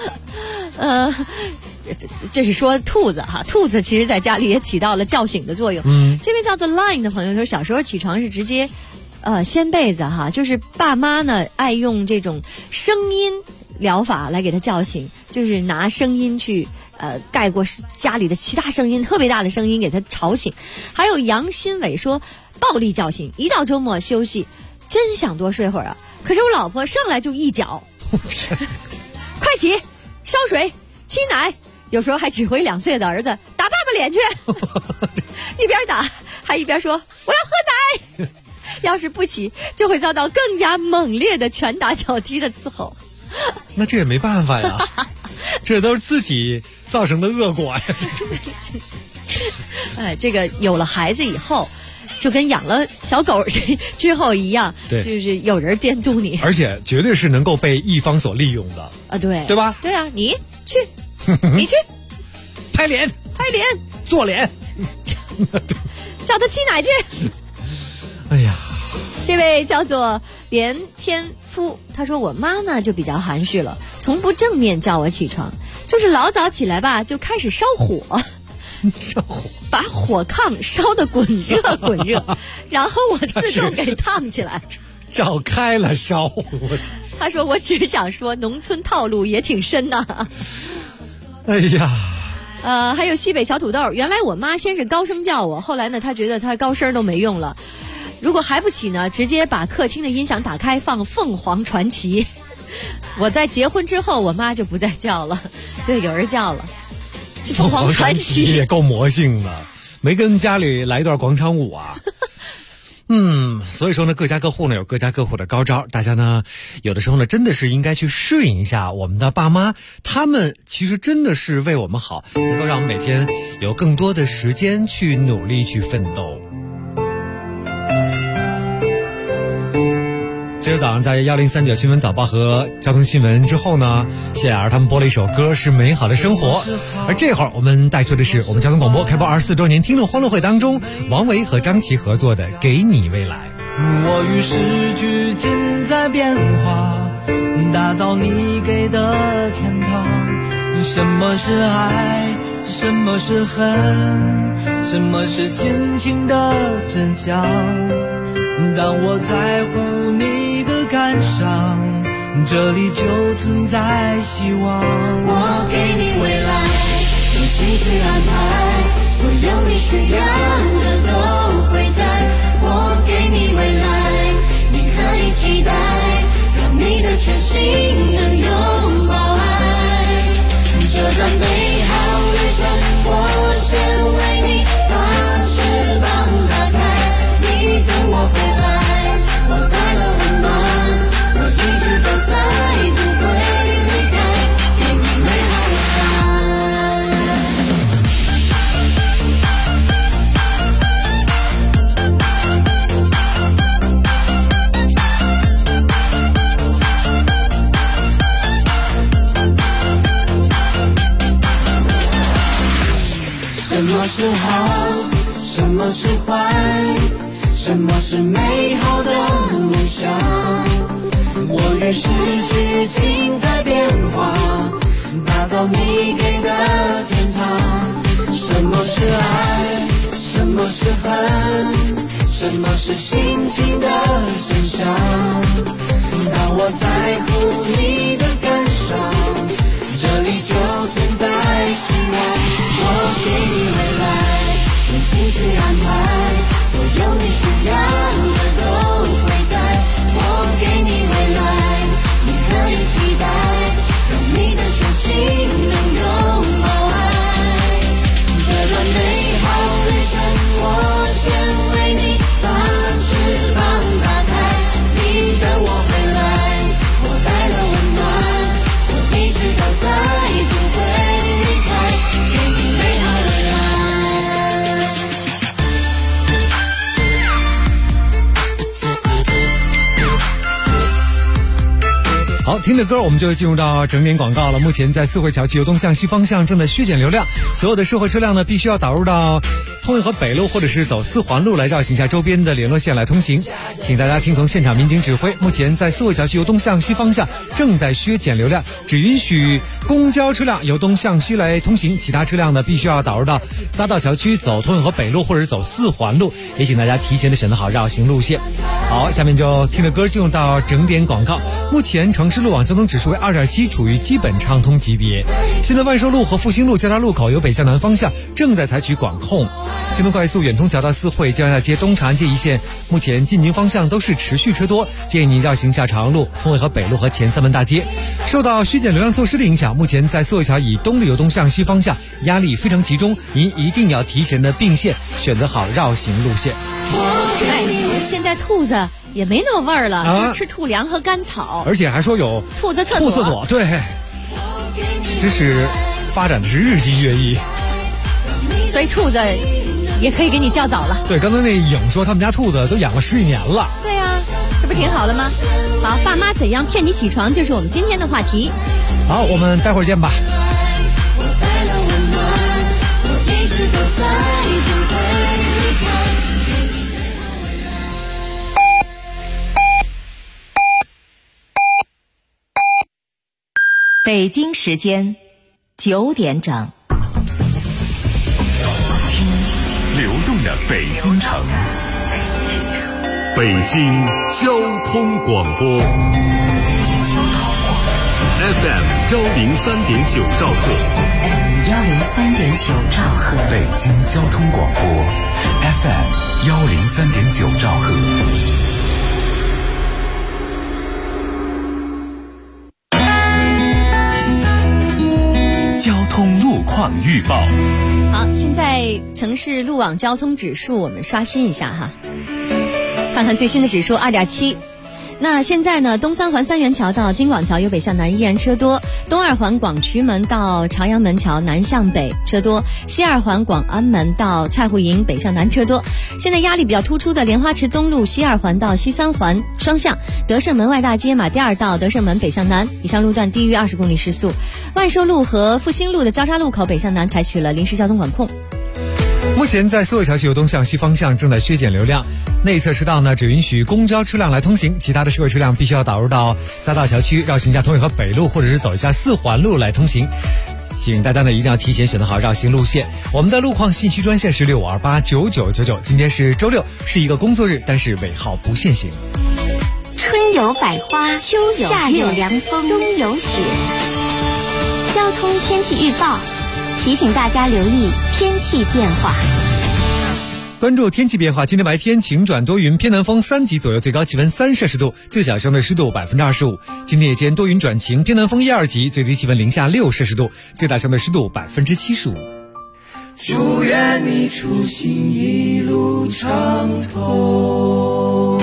这是说兔子哈，兔子其实在家里也起到了叫醒的作用。这位叫做 Line 的朋友说，小时候起床是直接掀被子哈，就是爸妈呢爱用这种声音疗法来给他叫醒，就是拿声音去盖过家里的其他声音，特别大的声音给他吵醒。还有杨新伟说，暴力叫醒，一到周末休息真想多睡会儿啊，可是我老婆上来就一脚快起烧水沏奶，有时候还指挥2岁的儿子打爸爸脸去一边打还一边说我要喝奶要是不起就会遭到更加猛烈的拳打脚踢的伺候。 那这也没办法呀这都是自己造成的恶果呀这个有了孩子以后就跟养了小狗之后一样，就是有人监督你， 而且绝对是能够被一方所利用的啊，对吧？ 对啊，你去你去拍脸做脸叫他沏奶去哎呀， 这位叫做连天夫，他说我妈呢就比较含蓄了，从不正面叫我起床，就是老早起来吧就开始烧火， 把火炕烧得滚热滚热，然后我自动给烫起来。 照开了烧。 他说我只想说农村套路也挺深呐。 哎呀。 还有西北小土豆，原来我妈先是高声叫我，后来呢她觉得她高声都没用了，如果还不起呢，直接把客厅的音响打开放凤凰传奇。我在结婚之后我妈就不再叫了，对，有人叫了，这凤凰传奇也够魔性的，没跟家里来一段广场舞啊。所以说呢，各家各户呢有各家各户的高招，大家呢有的时候呢真的是应该去适应一下我们的爸妈，他们其实真的是为我们好，能够让我们每天有更多的时间去努力去奋斗。今儿早上在1039新闻早报和交通新闻之后呢，谢雅儿他们播了一首歌，是美好的生活。而这会儿我们带出的是我们交通广播开播24周年听众欢乐会当中王维和张琪合作的《给你未来》。 我与时俱进在变化，打造你给的天堂。什么是爱，什么是恨，什么是心情的真相。当我在乎你的感伤，这里就存在希望。 我给你未来，用心去安排，所有你需要的都会在。我给你未来，你可以期待，让你的全心能拥抱爱。这段美好旅程，我先为你把翅膀打开，你等我回来，我带了温暖，我一直都在，不会离开，给你美好未什么是好，什么是坏，什么是美好的梦想。我与时俱进在变化，打造你给的天堂。什么是爱，什么是恨，什么是心情的真相。当我在乎你的感伤，这里就存在希望。我给你未来，用心去安排，所有你需要的都会在。我给你未来，你可以期待，让你的全心能拥抱爱。这段美好旅程，我先为你把翅膀打开，你等我回来，我带了温暖，我一直都在，不会离开，给你美好未来。 好，听着歌我们就进入到整点广告了。目前在四惠桥区由东向西方向正在削减流量，所有的社会车辆呢必须要导入到通运河北路或者是走四环路来绕行下周边的联络线来通行，请大家听从现场民警指挥。目前在四惠桥区由东向西方向正在削减流量，只允许公交车辆由东向西来通行，其他车辆呢必须要导入到匝道桥区走通运河北路或者是走四环路，也请大家提前的选择好绕行路线。好，下面就听着歌进入到整点广告。目前城市路网交通指数为2.7，处于基本畅通级别。现在万寿路和复兴路交叉路口由北向南方向正在采取管控。京东快速远通桥到四惠交大街东长安街一线目前进京方向都是持续车多，建议您绕行下长安路、通惠河北路和前三门大街。受到削减流量措施的影响，目前在四惠桥以东的由东向西方向压力非常集中，您一定要提前的并线，选择好绕行路线。 现在兔子也没那么味儿了，说吃兔粮和甘草， 而且还说有兔子厕所，对，真是发展的是日积月异， 所以兔子也可以给你叫早了。 对，刚才那影说他们家兔子都养了10几年了。 对呀，这不挺好的吗？好，爸妈怎样骗你起床就是我们今天的话题。 好，我们待会儿见吧。 北京时间9点整。 流动的北京城。北京交通广播 FM 103.9兆赫， 103.9兆赫， 北京交通广播 FM 103.9兆赫。交通路况预报。 好，现在城市路网交通指数我们刷新一下哈，看看最新的指数 2.7。那现在呢，东三环三元桥到京广桥由北向南依然车多，东二环广渠门到朝阳门桥南向北车多，西二环广安门到蔡户营北向南车多。现在压力比较突出的莲花池东路西二环到西三环双向，德胜门外大街马第二道德胜门北向南以上路段低于20公里时速，万寿路和复兴路的交叉路口北向南采取了临时交通管控。 目前在四惠桥西由东向西方向正在削减流量，内侧车道呢只允许公交车辆来通行，其他的社会车辆必须要导入到匝道桥区，绕行下通惠河北路或者是走一下四环路来通行。请大家呢一定要提前选择好绕行路线。我们的路况信息专线是65289999。今天是周六，是一个工作日，但是尾号不限行。 春有百花，秋有夏有凉风，冬有雪。交通天气预报提醒大家留意天气变化。 关注天气变化，今天白天晴转多云，偏南风3级左右，最高气温3摄氏度，最小相对湿度25%。今天夜间多云转晴，偏南风1、2级，最低气温零下6摄氏度，最大相对湿度75%。 祝愿你出行一路畅通。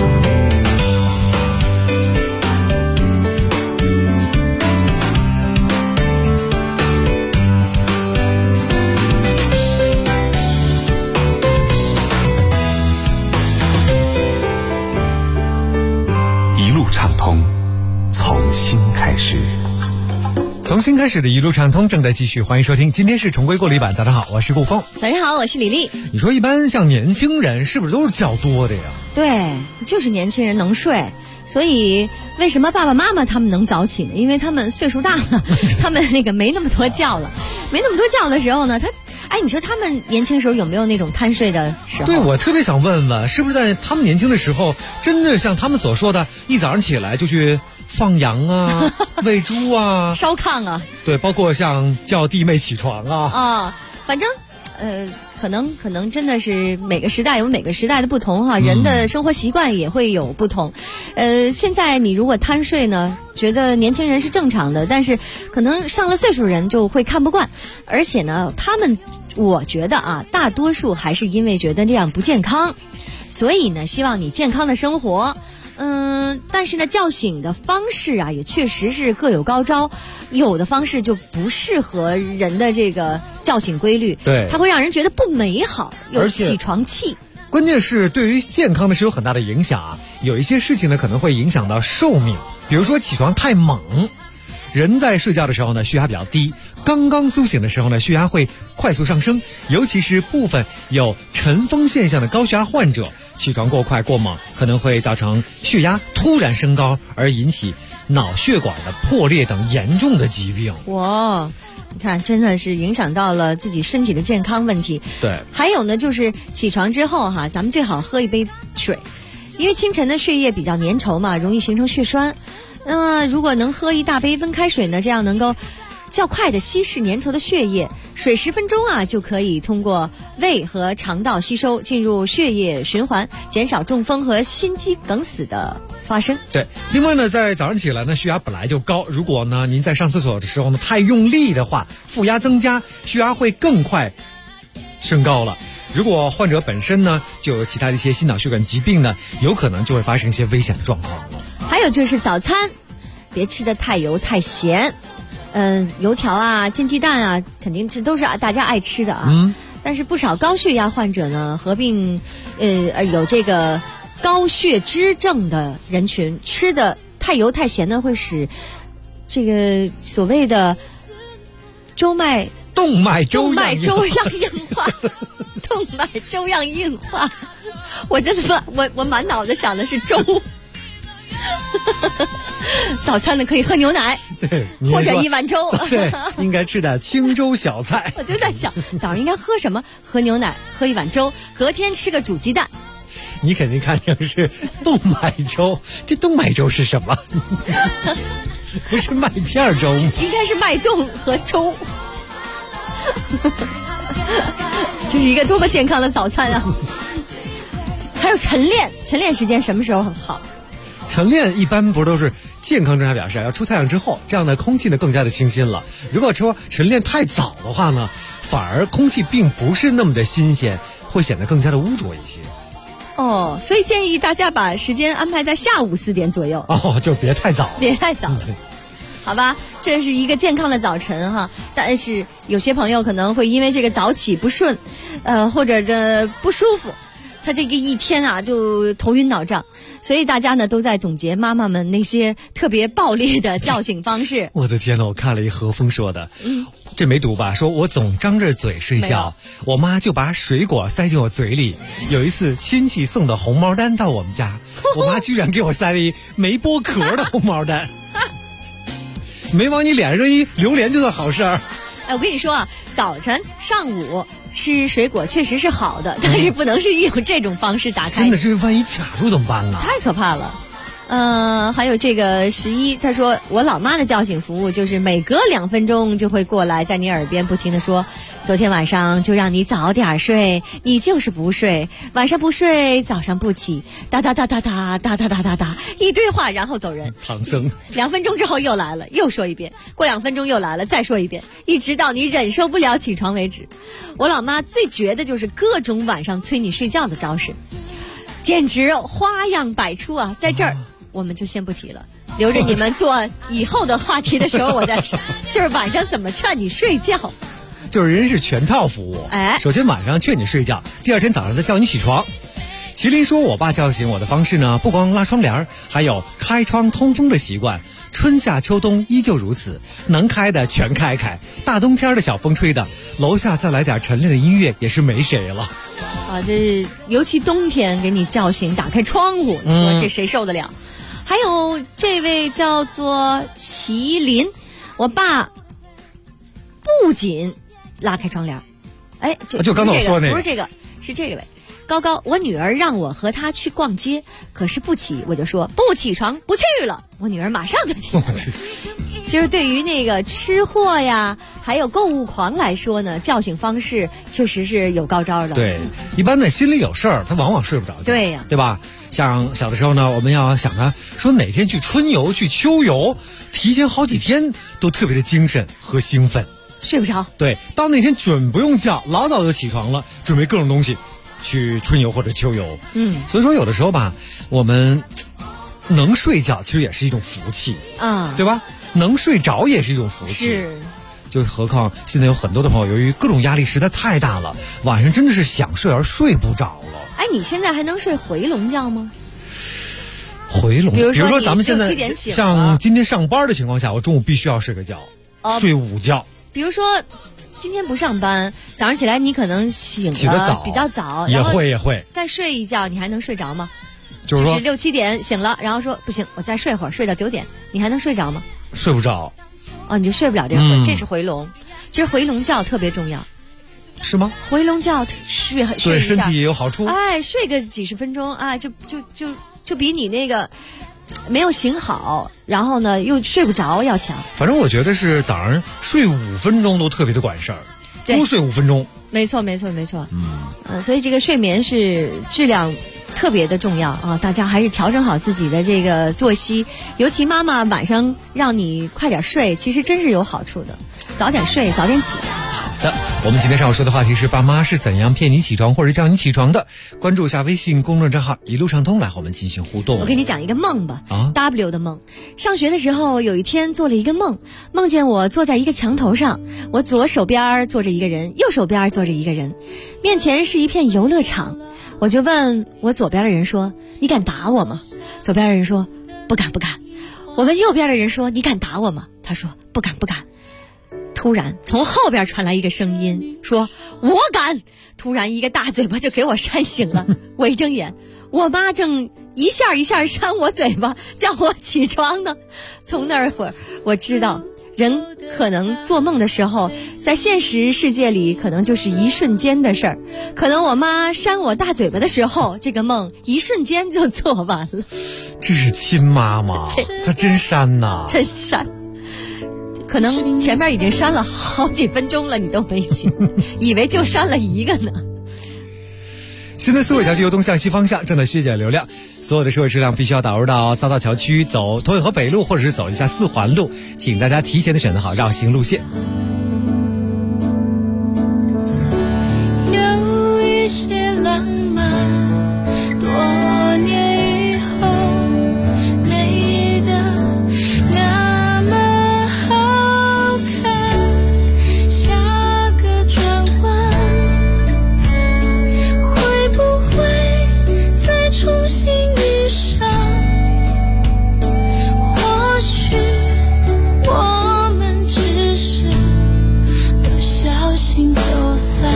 畅通，从新开始。 从新开始的一路畅通正在继续，欢迎收听，今天是重归过滤版。早上好，我是顾峰。 早上好，我是李丽。 你说一般像年轻人是不是都是觉多的呀？ 对，就是年轻人能睡，所以为什么爸爸妈妈他们能早起呢？因为他们岁数大了，他们那个没那么多觉了，没那么多觉的时候呢，你说他们年轻时候有没有那种贪睡的时候？ 对，我特别想问问，是不是在他们年轻的时候，真的像他们所说的，一早上起来就去放羊啊、喂猪啊、 烧炕啊？ 对，包括像叫弟妹起床啊。 反正可能真的是每个时代有每个时代的不同哈，人的生活习惯也会有不同。现在你如果贪睡呢，觉得年轻人是正常的，但是可能上了岁数人就会看不惯，而且呢，我觉得啊，大多数还是因为觉得这样不健康，所以呢，希望你健康的生活。但是呢，叫醒的方式啊，也确实是各有高招，有的方式就不适合人的这个叫醒规律， 对， 它会让人觉得不美好，有起床气。 关键是对于健康呢是有很大的影响啊，有一些事情呢可能会影响到寿命，比如说起床太猛。人在睡觉的时候呢，血压比较低，刚刚苏醒的时候呢，血压会快速上升，尤其是部分有晨风现象的高血压患者，起床过快过猛，可能会造成血压突然升高，而引起脑血管的破裂等严重的疾病。 哇，你看，真的是影响到了自己身体的健康问题。 对， 还有呢，就是起床之后哈，咱们最好喝一杯水，因为清晨的血液比较粘稠嘛，容易形成血栓。如果能喝一大杯温开水呢，这样能够较快的稀释粘稠的血液，水10分钟啊就可以通过胃和肠道吸收，进入血液循环，减少中风和心肌梗死的发生。 对，另外呢，在早上起来呢，血压本来就高，如果呢您在上厕所的时候呢太用力的话，负压增加，血压会更快升高了。如果患者本身呢就有其他的一些心脑血管疾病呢，有可能就会发生一些危险的状况了。 还有就是早餐别吃的太油太咸，油条啊、煎鸡蛋啊，肯定这都是大家爱吃的啊。但是不少高血压患者呢，合并有这个高血脂症的人群，吃的太油太咸呢，会使这个所谓的动脉粥样硬化，动脉粥样硬化。我真的我满脑子想的是粥。早餐呢可以喝牛奶， 对， 或者一碗粥。 对，应该吃点清粥小菜。 我就在想，早上应该喝什么？喝牛奶，喝一碗粥，隔天吃个煮鸡蛋。 你肯定看成是冻麦粥，这冻麦粥是什么？不是麦片粥吗？ 应该是麦冻和粥。这是一个多么健康的早餐啊！还有晨练，晨练时间什么时候好？ 晨练一般不都是健康专家表示要出太阳之后，这样的空气呢更加的清新了。如果说晨练太早的话呢，反而空气并不是那么的新鲜，会显得更加的污浊一些。 哦，所以建议大家把时间安排在下午4点左右。 哦，就别太早， 别太早。好吧，这是一个健康的早晨哈。但是有些朋友可能会因为这个早起不顺，或者这不舒服，他这个一天啊就头晕脑胀。所以大家呢都在总结妈妈们那些特别暴力的叫醒方式。 我的天哪，我看了一何峰说的，这没读吧？说我总张着嘴睡觉，我妈就把水果塞进我嘴里。有一次亲戚送的红毛丹到我们家，我妈居然给我塞了一没剥壳的红毛丹。没往你脸上扔一榴莲就算好事儿。 哎，我跟你说啊，早晨上午吃水果确实是好的，但是不能是用这种方式打开。 真的是万一卡住怎么办呢？ 太可怕了。还有这个11，他说我老妈的叫醒服务就是每隔2分钟就会过来，在你耳边不停地说，昨天晚上就让你早点睡，你就是不睡，晚上不睡，早上不起，哒哒哒哒哒哒哒哒哒哒，一堆话，然后走人。 唐僧 2分钟之后又来了，又说一遍，过2分钟又来了，再说一遍，一直到你忍受不了起床为止。我老妈最绝的就是各种晚上催你睡觉的招式，简直花样百出啊！在这儿我们就先不提了，留着你们做以后的话题的时候我再说。就是晚上怎么劝你睡觉， 就是人是全套服务。 哎， 首先晚上劝你睡觉，第二天早上再叫你起床。麒麟说我爸叫醒我的方式呢，不光拉窗帘，还有开窗通风的习惯，春夏秋冬依旧如此，能开的全开开，大冬天的小风吹的，楼下再来点晨练的音乐也是没谁了啊！这尤其冬天给你叫醒，打开窗户，你说这谁受得了？还有这位叫做麒麟，我爸不仅拉开窗帘，哎， 就刚才我说那个， 不是这个，是这个位。高高，我女儿让我和她去逛街，可是不起，我就说不起床不去了，我女儿马上就起来了。就是对于那个吃货呀，还有购物狂来说呢，叫醒方式确实是有高招的。 对，一般呢心里有事儿，他往往睡不着觉。 对呀， 对吧？像小的时候呢，我们要想着说哪天去春游、去秋游，提前好几天都特别的精神和兴奋， 睡不着。 对，到那天准不用叫，老早就起床了，准备各种东西去春游或者秋游。所以说有的时候吧，我们能睡觉其实也是一种福气啊， 对吧？能睡着也是一种福气。 是。 就何况现在有很多的朋友，由于各种压力实在太大了，晚上真的是想睡而睡不着了。 哎，你现在还能睡回笼觉吗？ 回笼，比如说咱们现在醒像今天上班的情况下，我中午必须要睡个觉，睡午觉。 比如说今天不上班，早上起来你可能起得比较早， 也会再睡一觉，你还能睡着吗？ 就是说 6、7点醒了，然后说不行，我再睡会儿，睡到9点，你还能睡着吗？ 睡不着。 哦，你就睡不了这会，这是回笼。其实回笼觉特别重要。 是吗？ 回笼觉睡对身体也有好处。 哎，睡个几十分钟，哎，就比你那个没有醒好，然后呢又睡不着要强。 反正我觉得是早上睡5分钟都特别的管事儿，多睡5分钟。 没错。所以这个睡眠是质量特别的重要啊！大家还是调整好自己的这个作息，尤其妈妈晚上让你快点睡，其实真是有好处的。早点睡，早点起。 好的，我们今天上午说的话题是爸妈是怎样骗你起床或者叫你起床的。关注一下微信公众账号一路畅通，来和我们进行互动。 我给你讲一个梦吧，W 的梦。上学的时候有一天做了一个梦，梦见我坐在一个墙头上，我左手边坐着一个人，右手边坐着一个人，面前是一片游乐场。我就问我左边的人说，你敢打我吗？左边的人说不敢。我问右边的人说，你敢打我吗？他说不敢。突然从后边传来一个声音说，我敢。突然一个大嘴巴就给我扇醒了。我一睁眼， 我妈正一下一下扇我嘴巴，叫我起床呢。从那会儿我知道，人可能做梦的时候，在现实世界里可能就是一瞬间的事儿，可能我妈扇我大嘴巴的时候，这个梦一瞬间就做完了。 这是亲妈妈，她真扇呐， 真扇。可能前面已经扇了好几分钟了，你都没醒，以为就扇了一个呢。 现在思维桥区由东向西方向正在削减流量，所有的社会车辆必须要导入到匝道桥区，走同远河北路或者是走一下四环路，请大家提前的选择好绕行路线。 有一些浪漫，多年以后美得那么好看，下个转弯会不会再重新遇上？或许我们只是不小心走散。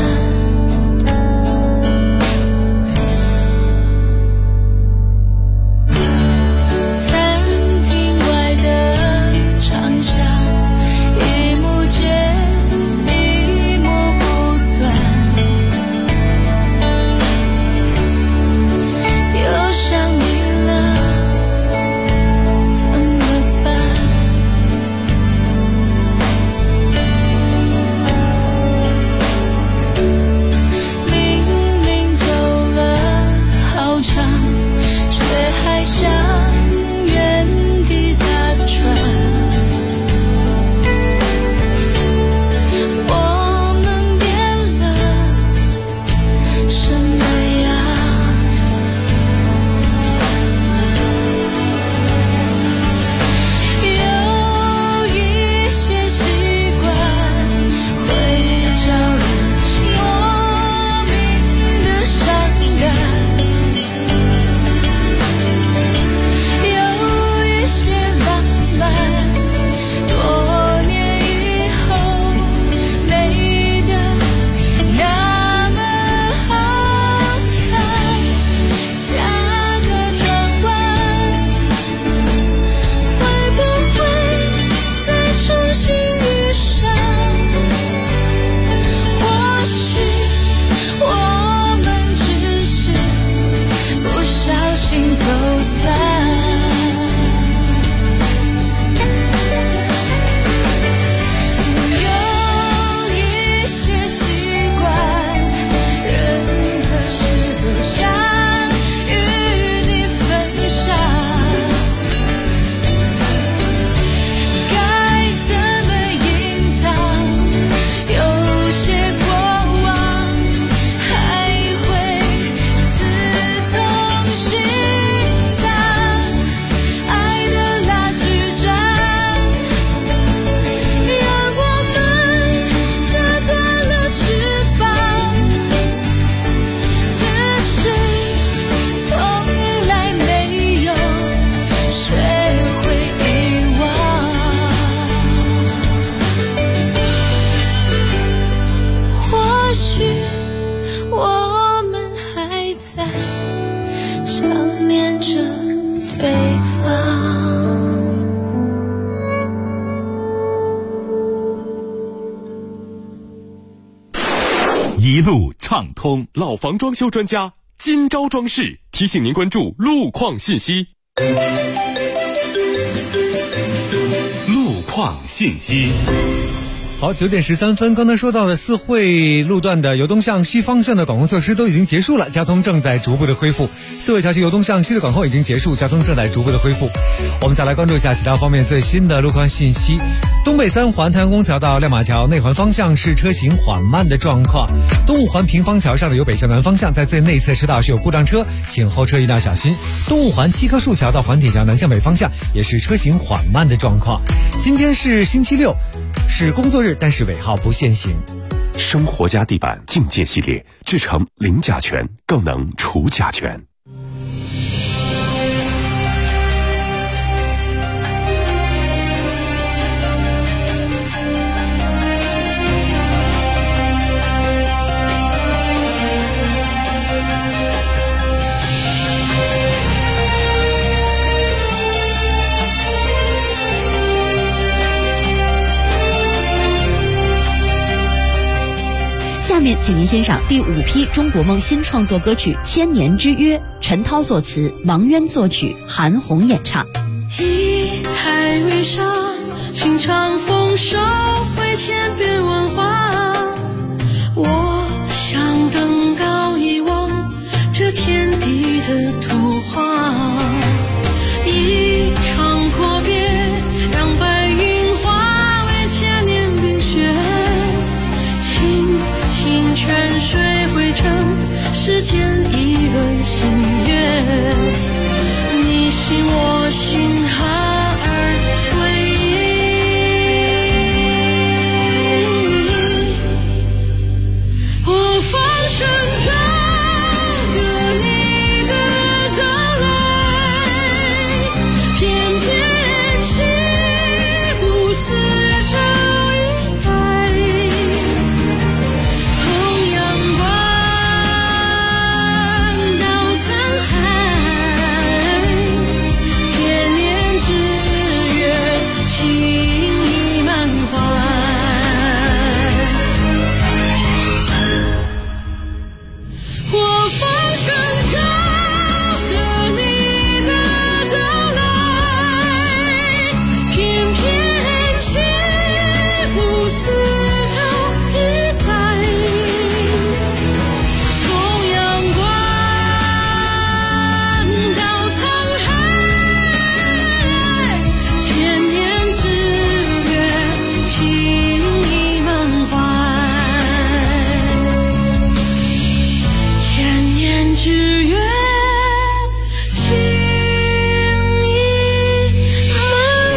一路畅通，老房装修专家金招装饰提醒您关注路况信息。路况信息。 好，9点13分，刚才说到的四惠路段的由东向西方向的管控措施都已经结束了，交通正在逐步的恢复。四惠桥区由东向西的管控已经结束，交通正在逐步的恢复。我们再来关注一下其他方面最新的路况信息。东北3环太阳宫桥到亮马桥内环方向是车行缓慢的状况。东5环平方桥上的由北向南方向在最内侧车道是有故障车，请后车一定要小心。东5环七棵树桥到环铁桥南向北方向也是车行缓慢的状况。今天是星期六，是工作日，但是尾号不限行。 生活家地板净界系列制成零甲醛，更能除甲醛。 面请您欣赏第5批中国梦新创作歌曲《千年之约》，陈涛作词，王渊作曲，韩红演唱。 一海为沙，情长风梢会千变万化。我想登高一望这天地的图画，一场阔别让白云化为千年冰雪，清清泉水汇成世间一轮新月，你心我心哈而为一，我放声高歌你的到来，翩翩起舞四周一代，从阳关到沧海，千年之约，情意满怀。我放声高歌你的到来，翩翩起舞四周一代，从阳关到沧海，千年之约，情意满怀，千年之约，情意满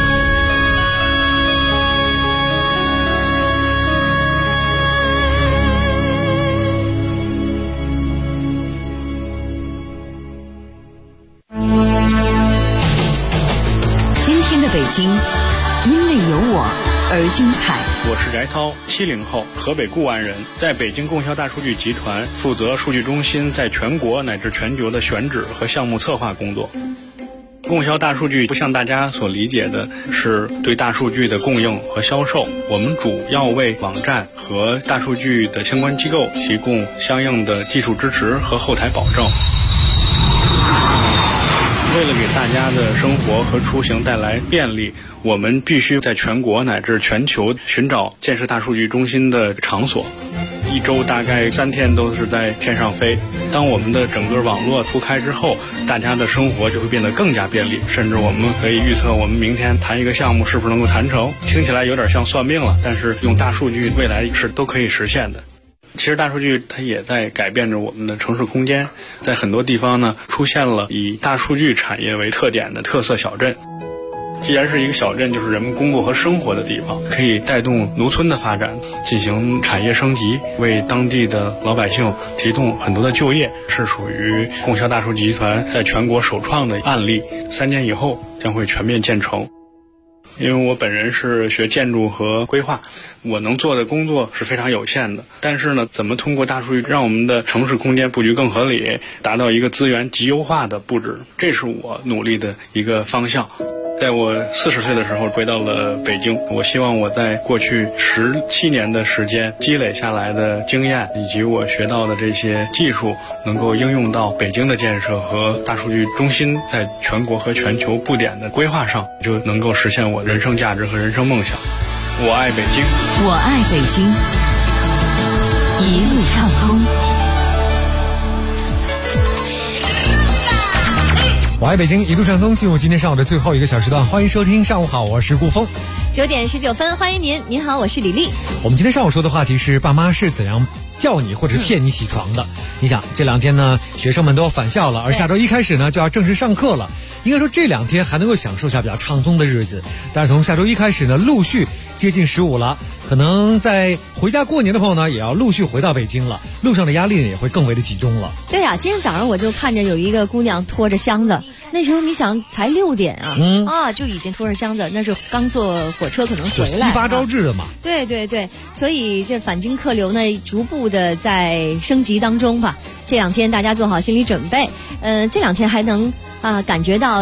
今天的北京，因为有我而精彩。 我是翟涛，70后，河北固安人，在北京供销大数据集团负责数据中心在全国乃至全球的选址和项目策划工作。供销大数据不像大家所理解的是对大数据的供应和销售，我们主要为网站和大数据的相关机构提供相应的技术支持和后台保证。为了给大家的生活和出行带来便利，我们必须在全国乃至全球寻找建设大数据中心的场所。一周大概3天都是在天上飞。当我们的整个网络铺开之后，大家的生活就会变得更加便利，甚至我们可以预测我们明天谈一个项目是不是能够谈成。听起来有点像算命了，但是用大数据未来是都可以实现的。其实大数据它也在改变着我们的城市空间，在很多地方呢出现了以大数据产业为特点的特色小镇。既然是一个小镇，就是人们工作和生活的地方，可以带动农村的发展，进行产业升级，为当地的老百姓提供很多的就业，是属于供销大数据集团在全国首创的案例。3年以后将会全面建成。因为我本人是学建筑和规划，我能做的工作是非常有限的。但是呢，怎么通过大数据让我们的城市空间布局更合理，达到一个资源极优化的布置，这是我努力的一个方向。在我40岁的时候回到了北京，我希望我在过去17年的时间积累下来的经验以及我学到的这些技术能够应用到北京的建设和大数据中心在全国和全球布点的规划上，就能够实现我人生价值和人生梦想。我爱北京， 我爱北京，一路畅通。 我爱北京，一路畅通，进入今天上午的最后一个小时段，欢迎收听上午好，我是顾峰。 9点19分，欢迎您。您好，我是李丽。 我们今天上午说的话题是爸妈是怎样叫你或者骗你起床的。你想这2天呢，学生们都要返校了，而下周1开始呢就要正式上课了。应该说这2天还能够享受下比较畅通的日子，但是从下周1开始呢，陆续接近15了，可能在回家过年的朋友呢，也要陆续回到北京了，路上的压力呢也会更为的集中了。 对呀，今天早上我就看着有一个姑娘拖着箱子，那时候你想才6点啊，就已经拖着箱子，那是刚坐火车可能回来， 就夕发招致的嘛。 对对对，所以这返京客流呢，逐步的在升级当中吧。这2天大家做好心理准备，这2天还能感觉到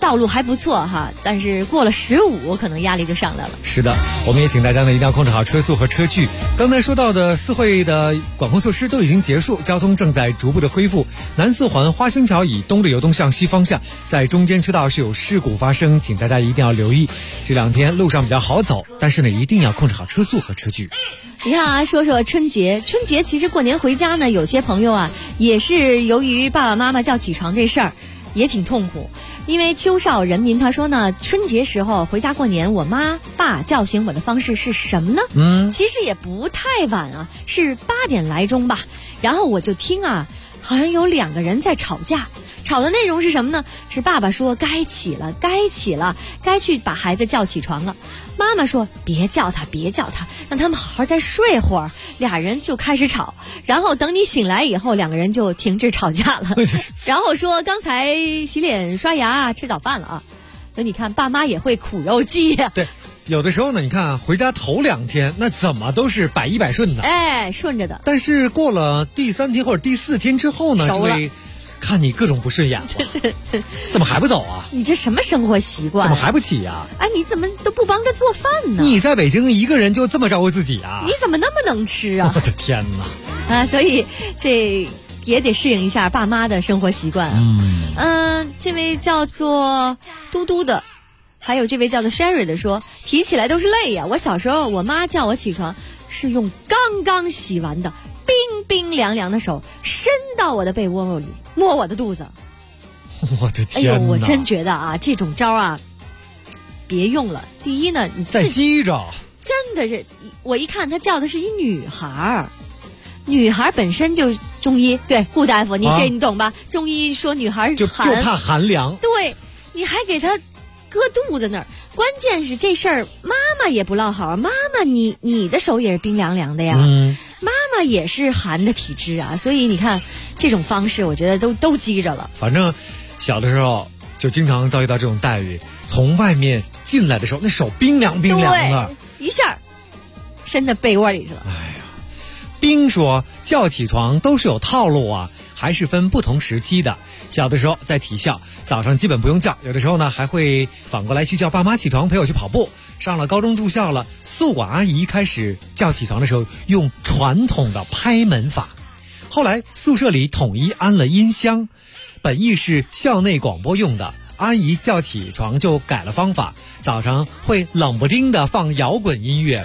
道路还不错哈，但是过了15可能压力就上来了。 是的，我们也请大家呢一定要控制好车速和车距。刚才说到的四惠的管控措施都已经结束，交通正在逐步的恢复。南四环花兴桥以东的流动向西方向，在中间车道是有事故发生，请大家一定要留意。这2天路上比较好走，但是呢一定要控制好车速和车距。 你看啊，说说春节其实过年回家呢，有些朋友啊也是由于爸爸妈妈叫起床这事儿也挺痛苦。因为邱少人民他说呢，春节时候回家过年，我妈爸叫醒我的方式是什么呢？其实也不太晚啊，是8点来钟吧。然后我就听啊，好像有2个人在吵架，吵的内容是什么呢？是爸爸说该起了，该去把孩子叫起床了。妈妈说别叫他，让他们好好再睡会儿。俩人就开始吵，然后等你醒来以后，2个人就停止吵架了。然后说刚才洗脸刷牙吃早饭了啊。所以你看爸妈也会苦肉计呀。 对，有的时候呢，你看回家头2天那怎么都是百依百顺的， 顺着的。 但是过了第3天或者第4天之后呢，就会看你各种不顺眼了。怎么还不走啊？ 你这什么生活习惯？ 怎么还不起呀？ 你怎么都不帮着做饭呢？ 你在北京一个人就这么照顾自己啊？ 你怎么那么能吃啊？ 我的天哪！ 所以这也得适应一下爸妈的生活习惯。这位叫做嘟嘟的，还有这位叫做 Sherry 的说，提起来都是泪呀。我小时候我妈叫我起床是用刚刚洗完的冰冰凉凉的手伸到我的被窝里摸我的肚子。 我的天哪！ 我真觉得啊，这种招啊别用了。第一呢，你在激着， 真的是我一看他叫的是一女孩本身就中医，对顾大夫，你懂吧？中医说女孩就怕寒凉， 对，你还给她搁肚子那儿。关键是这事儿妈妈也不落好，妈妈你的手也是冰凉凉的呀，妈妈也是寒的体质啊，所以你看这种方式我觉得都激着了。 反正小的时候就经常遭遇到这种待遇，从外面进来的时候那手冰凉的， 一下伸到被窝里去了。 冰说叫起床都是有套路啊，还是分不同时期的。小的时候在体校，早上基本不用叫，有的时候呢还会反过来去叫爸妈起床陪我去跑步。上了高中住校了，宿管阿姨开始叫起床的时候用传统的拍门法，后来宿舍里统一安了音箱，本意是校内广播用的，阿姨叫起床就改了方法，早上会冷不丁的放摇滚音乐，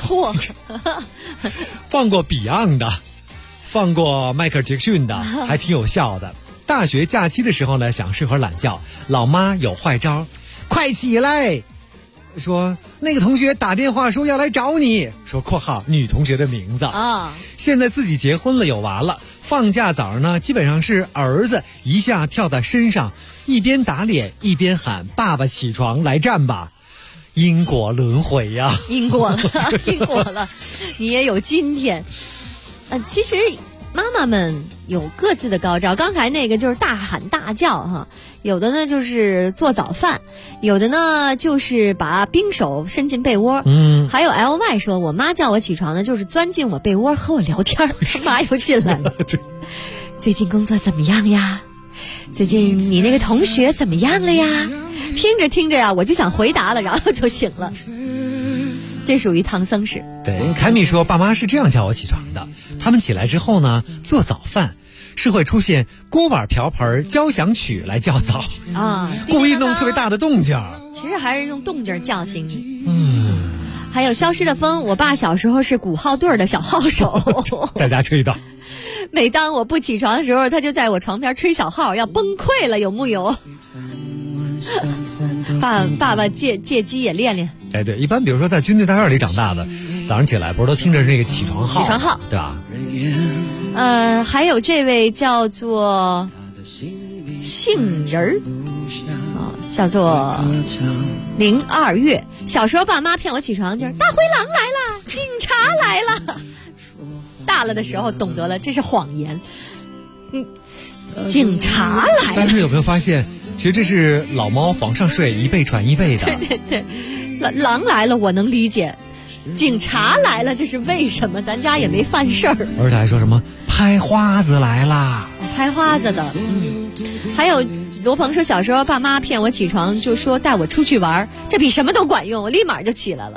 放过 Beyond 的，放过迈克尔·杰克逊的，还挺有效的。大学假期的时候呢，想睡会儿懒觉，老妈有坏招，快起来！说那个同学打电话说要来找你，说括号女同学的名字啊。现在自己结婚了有娃了，放假早上呢，基本上是儿子一下跳在身上，一边打脸一边喊爸爸起床来站吧。因果轮回呀， 因果了，你也有今天。其实妈妈们有各自的高招，刚才那个就是大喊大叫哈，有的呢就是做早饭，有的呢就是把冰手伸进被窝。还有 LY 说，我妈叫我起床呢，就是钻进我被窝和我聊天，妈又进来了。最近工作怎么样呀？最近你那个同学怎么样了呀？听着听着呀，我就想回答了，然后就醒了。这属于唐僧式。 对，凯米说爸妈是这样叫我起床的，他们起来之后呢，做早饭是会出现锅碗瓢盆交响曲来叫早啊，故意弄特别大的动静。 其实还是用动静叫醒你。还有消失的风，我爸小时候是鼓号队的小号手， 在家吹的。 每当我不起床的时候，他就在我床边吹小号，要崩溃了，有木有？爸爸借机也练练。 对，一般比如说在军队大院里长大的，早上起来不是都听着那个起床号，对吧？ 还有这位叫做杏仁儿叫做02月。小时候爸妈骗我起床就是大灰狼来了，警察来了。大了的时候懂得了这是谎言。警察来了。 但是有没有发现，其实这是老猫房上睡，一辈传一辈的。 对，狼来了我能理解，警察来了这是为什么？咱家也没犯事儿。 而且还说什么拍花子来啦， 拍花子的。还有罗鹏说，小时候爸妈骗我起床，就说带我出去玩，这比什么都管用，我立马就起来了。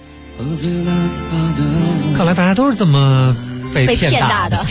看来大家都是这么被骗大的。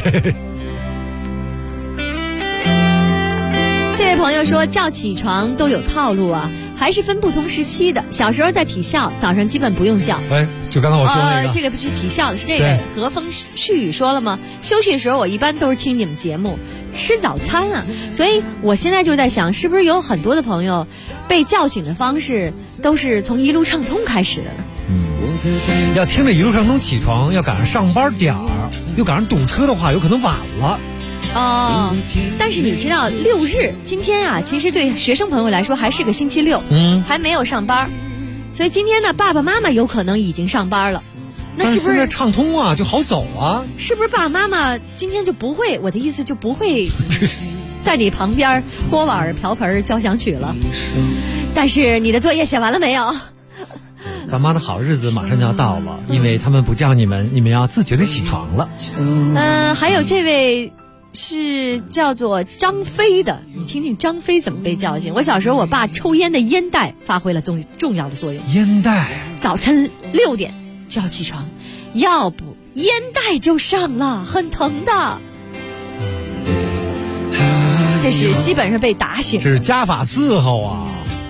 这位朋友说，叫起床都有套路啊，还是分不同时期的。小时候在体校，早上基本不用叫。 哎，就刚才我说的那个， 这个不是体校的，是这个和风絮语说了吗？休息的时候我一般都是听你们节目，吃早餐啊。所以我现在就在想，是不是有很多的朋友被叫醒的方式都是从一路畅通开始的呢？ 要听着一路畅通起床，要赶上上班点儿，又赶上堵车的话，有可能晚了。 哦，但是你知道6日今天啊，其实对学生朋友来说还是个星期六，还没有上班，所以今天呢，爸爸妈妈有可能已经上班了。那是不是现在畅通啊，就好走啊？ 是不是爸爸妈妈今天就不会，我的意思就不会在你旁边锅碗瓢盆交响曲了？但是你的作业写完了没有？ 爸妈的好日子马上就要到了，因为他们不叫你们，你们要自觉的起床了。 还有这位是叫做张飞的，你听听张飞怎么被叫醒。我小时候我爸抽烟的烟袋发挥了重要的作用。 烟袋早晨6点就要起床，要不烟袋就上了，很疼的。这是基本上被打醒， 这是家法伺候啊。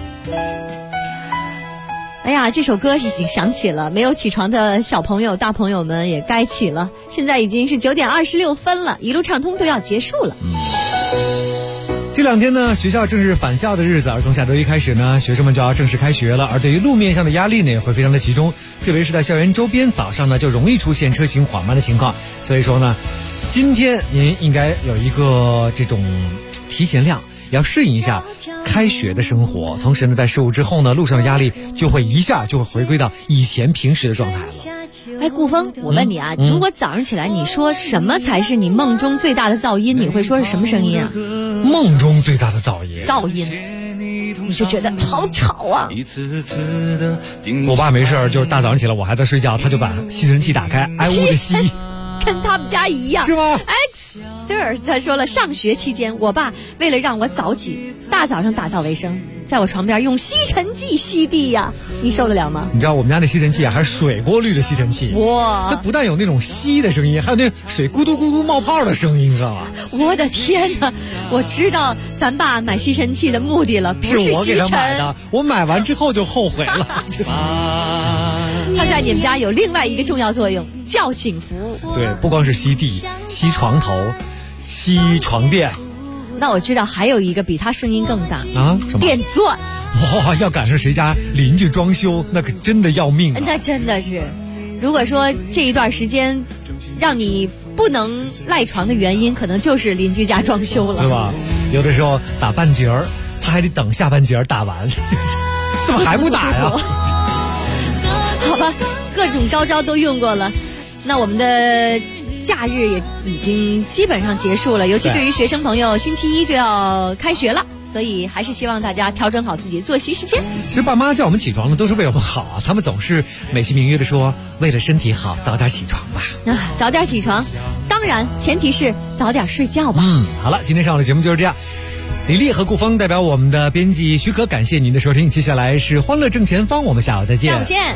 哎呀，这首歌已经响起了，没有起床的小朋友大朋友们也该起了。现在已经是9点26分了，一路畅通都要结束了。 这2天呢，学校正是返校的日子，而从下周一开始呢，学生们就要正式开学了。而对于路面上的压力呢，也会非常的集中，特别是在校园周边，早上呢就容易出现车行缓慢的情况。所以说呢，今天您应该有一个这种提前量，要适应一下开学的生活。同时呢，在15之后呢，路上的压力就会一下就会回归到以前平时的状态了。 哎，顾峰，我问你啊，如果早上起来你说什么才是你梦中最大的噪音，你会说是什么声音啊？ 梦中最大的噪音， 你就觉得好吵啊。 我爸没事就是大早上起来我还在睡觉，他就把吸尘器打开，挨屋的吸。 跟他们家一样是吗？ 哎，这儿他说了，上学期间我爸为了让我早起，大早上打扫卫生，在我床边用吸尘器吸地呀，你受得了吗？ 你知道我们家那吸尘器还是水过滤的吸尘器， 哇， 它不但有那种吸的声音，还有那水咕嘟咕嘟冒泡的声音，知道吧？ 我的天哪！我知道咱爸买吸尘器的目的了，不是我给他买的，我买完之后就后悔了。 它在你们家有另外一个重要作用，叫醒服务。 对，不光是吸地、吸床头、吸床垫。 那我知道还有一个比它声音更大啊，什么？ 电钻。 哇，要赶上谁家邻居装修，那可真的要命啊！ 那真的是，如果说这一段时间让你不能赖床的原因，可能就是邻居家装修了， 对吧？有的时候打半截儿，他还得等下半截儿打完，怎么还不打呀？ 好吧，各种高招都用过了，那我们的假日也已经基本上结束了，尤其对于学生朋友，星期一就要开学了，所以还是希望大家调整好自己的作息时间。 其实爸妈叫我们起床呢，都是为我们好啊，他们总是美其名曰的说，为了身体好，早点起床吧。 早点起床，当然前提是早点睡觉吧。 好了，今天上午的节目就是这样。李丽和顾峰代表我们的编辑许可，感谢您的收听。接下来是欢乐正前方，我们下午再见。 下午见。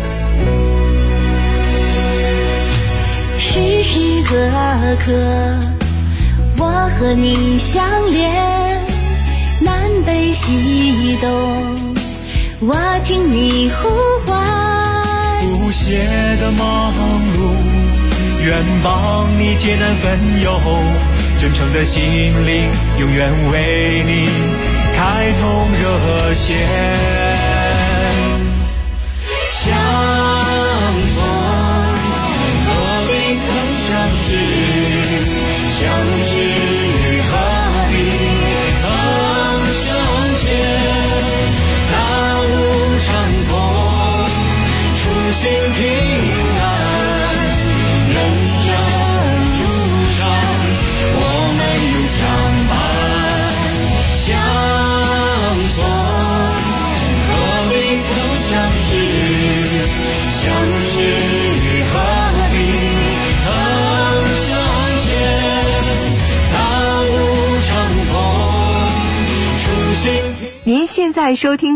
时时刻刻，我和你相连，南北西东，我听你呼唤。 不懈的忙碌，愿帮你解难分忧，真诚的心灵，永远为你开通热线。相逢何必曾相识，相知何必曾相见。大路畅通，初心平安，人生路上我们永相伴。相逢现在收听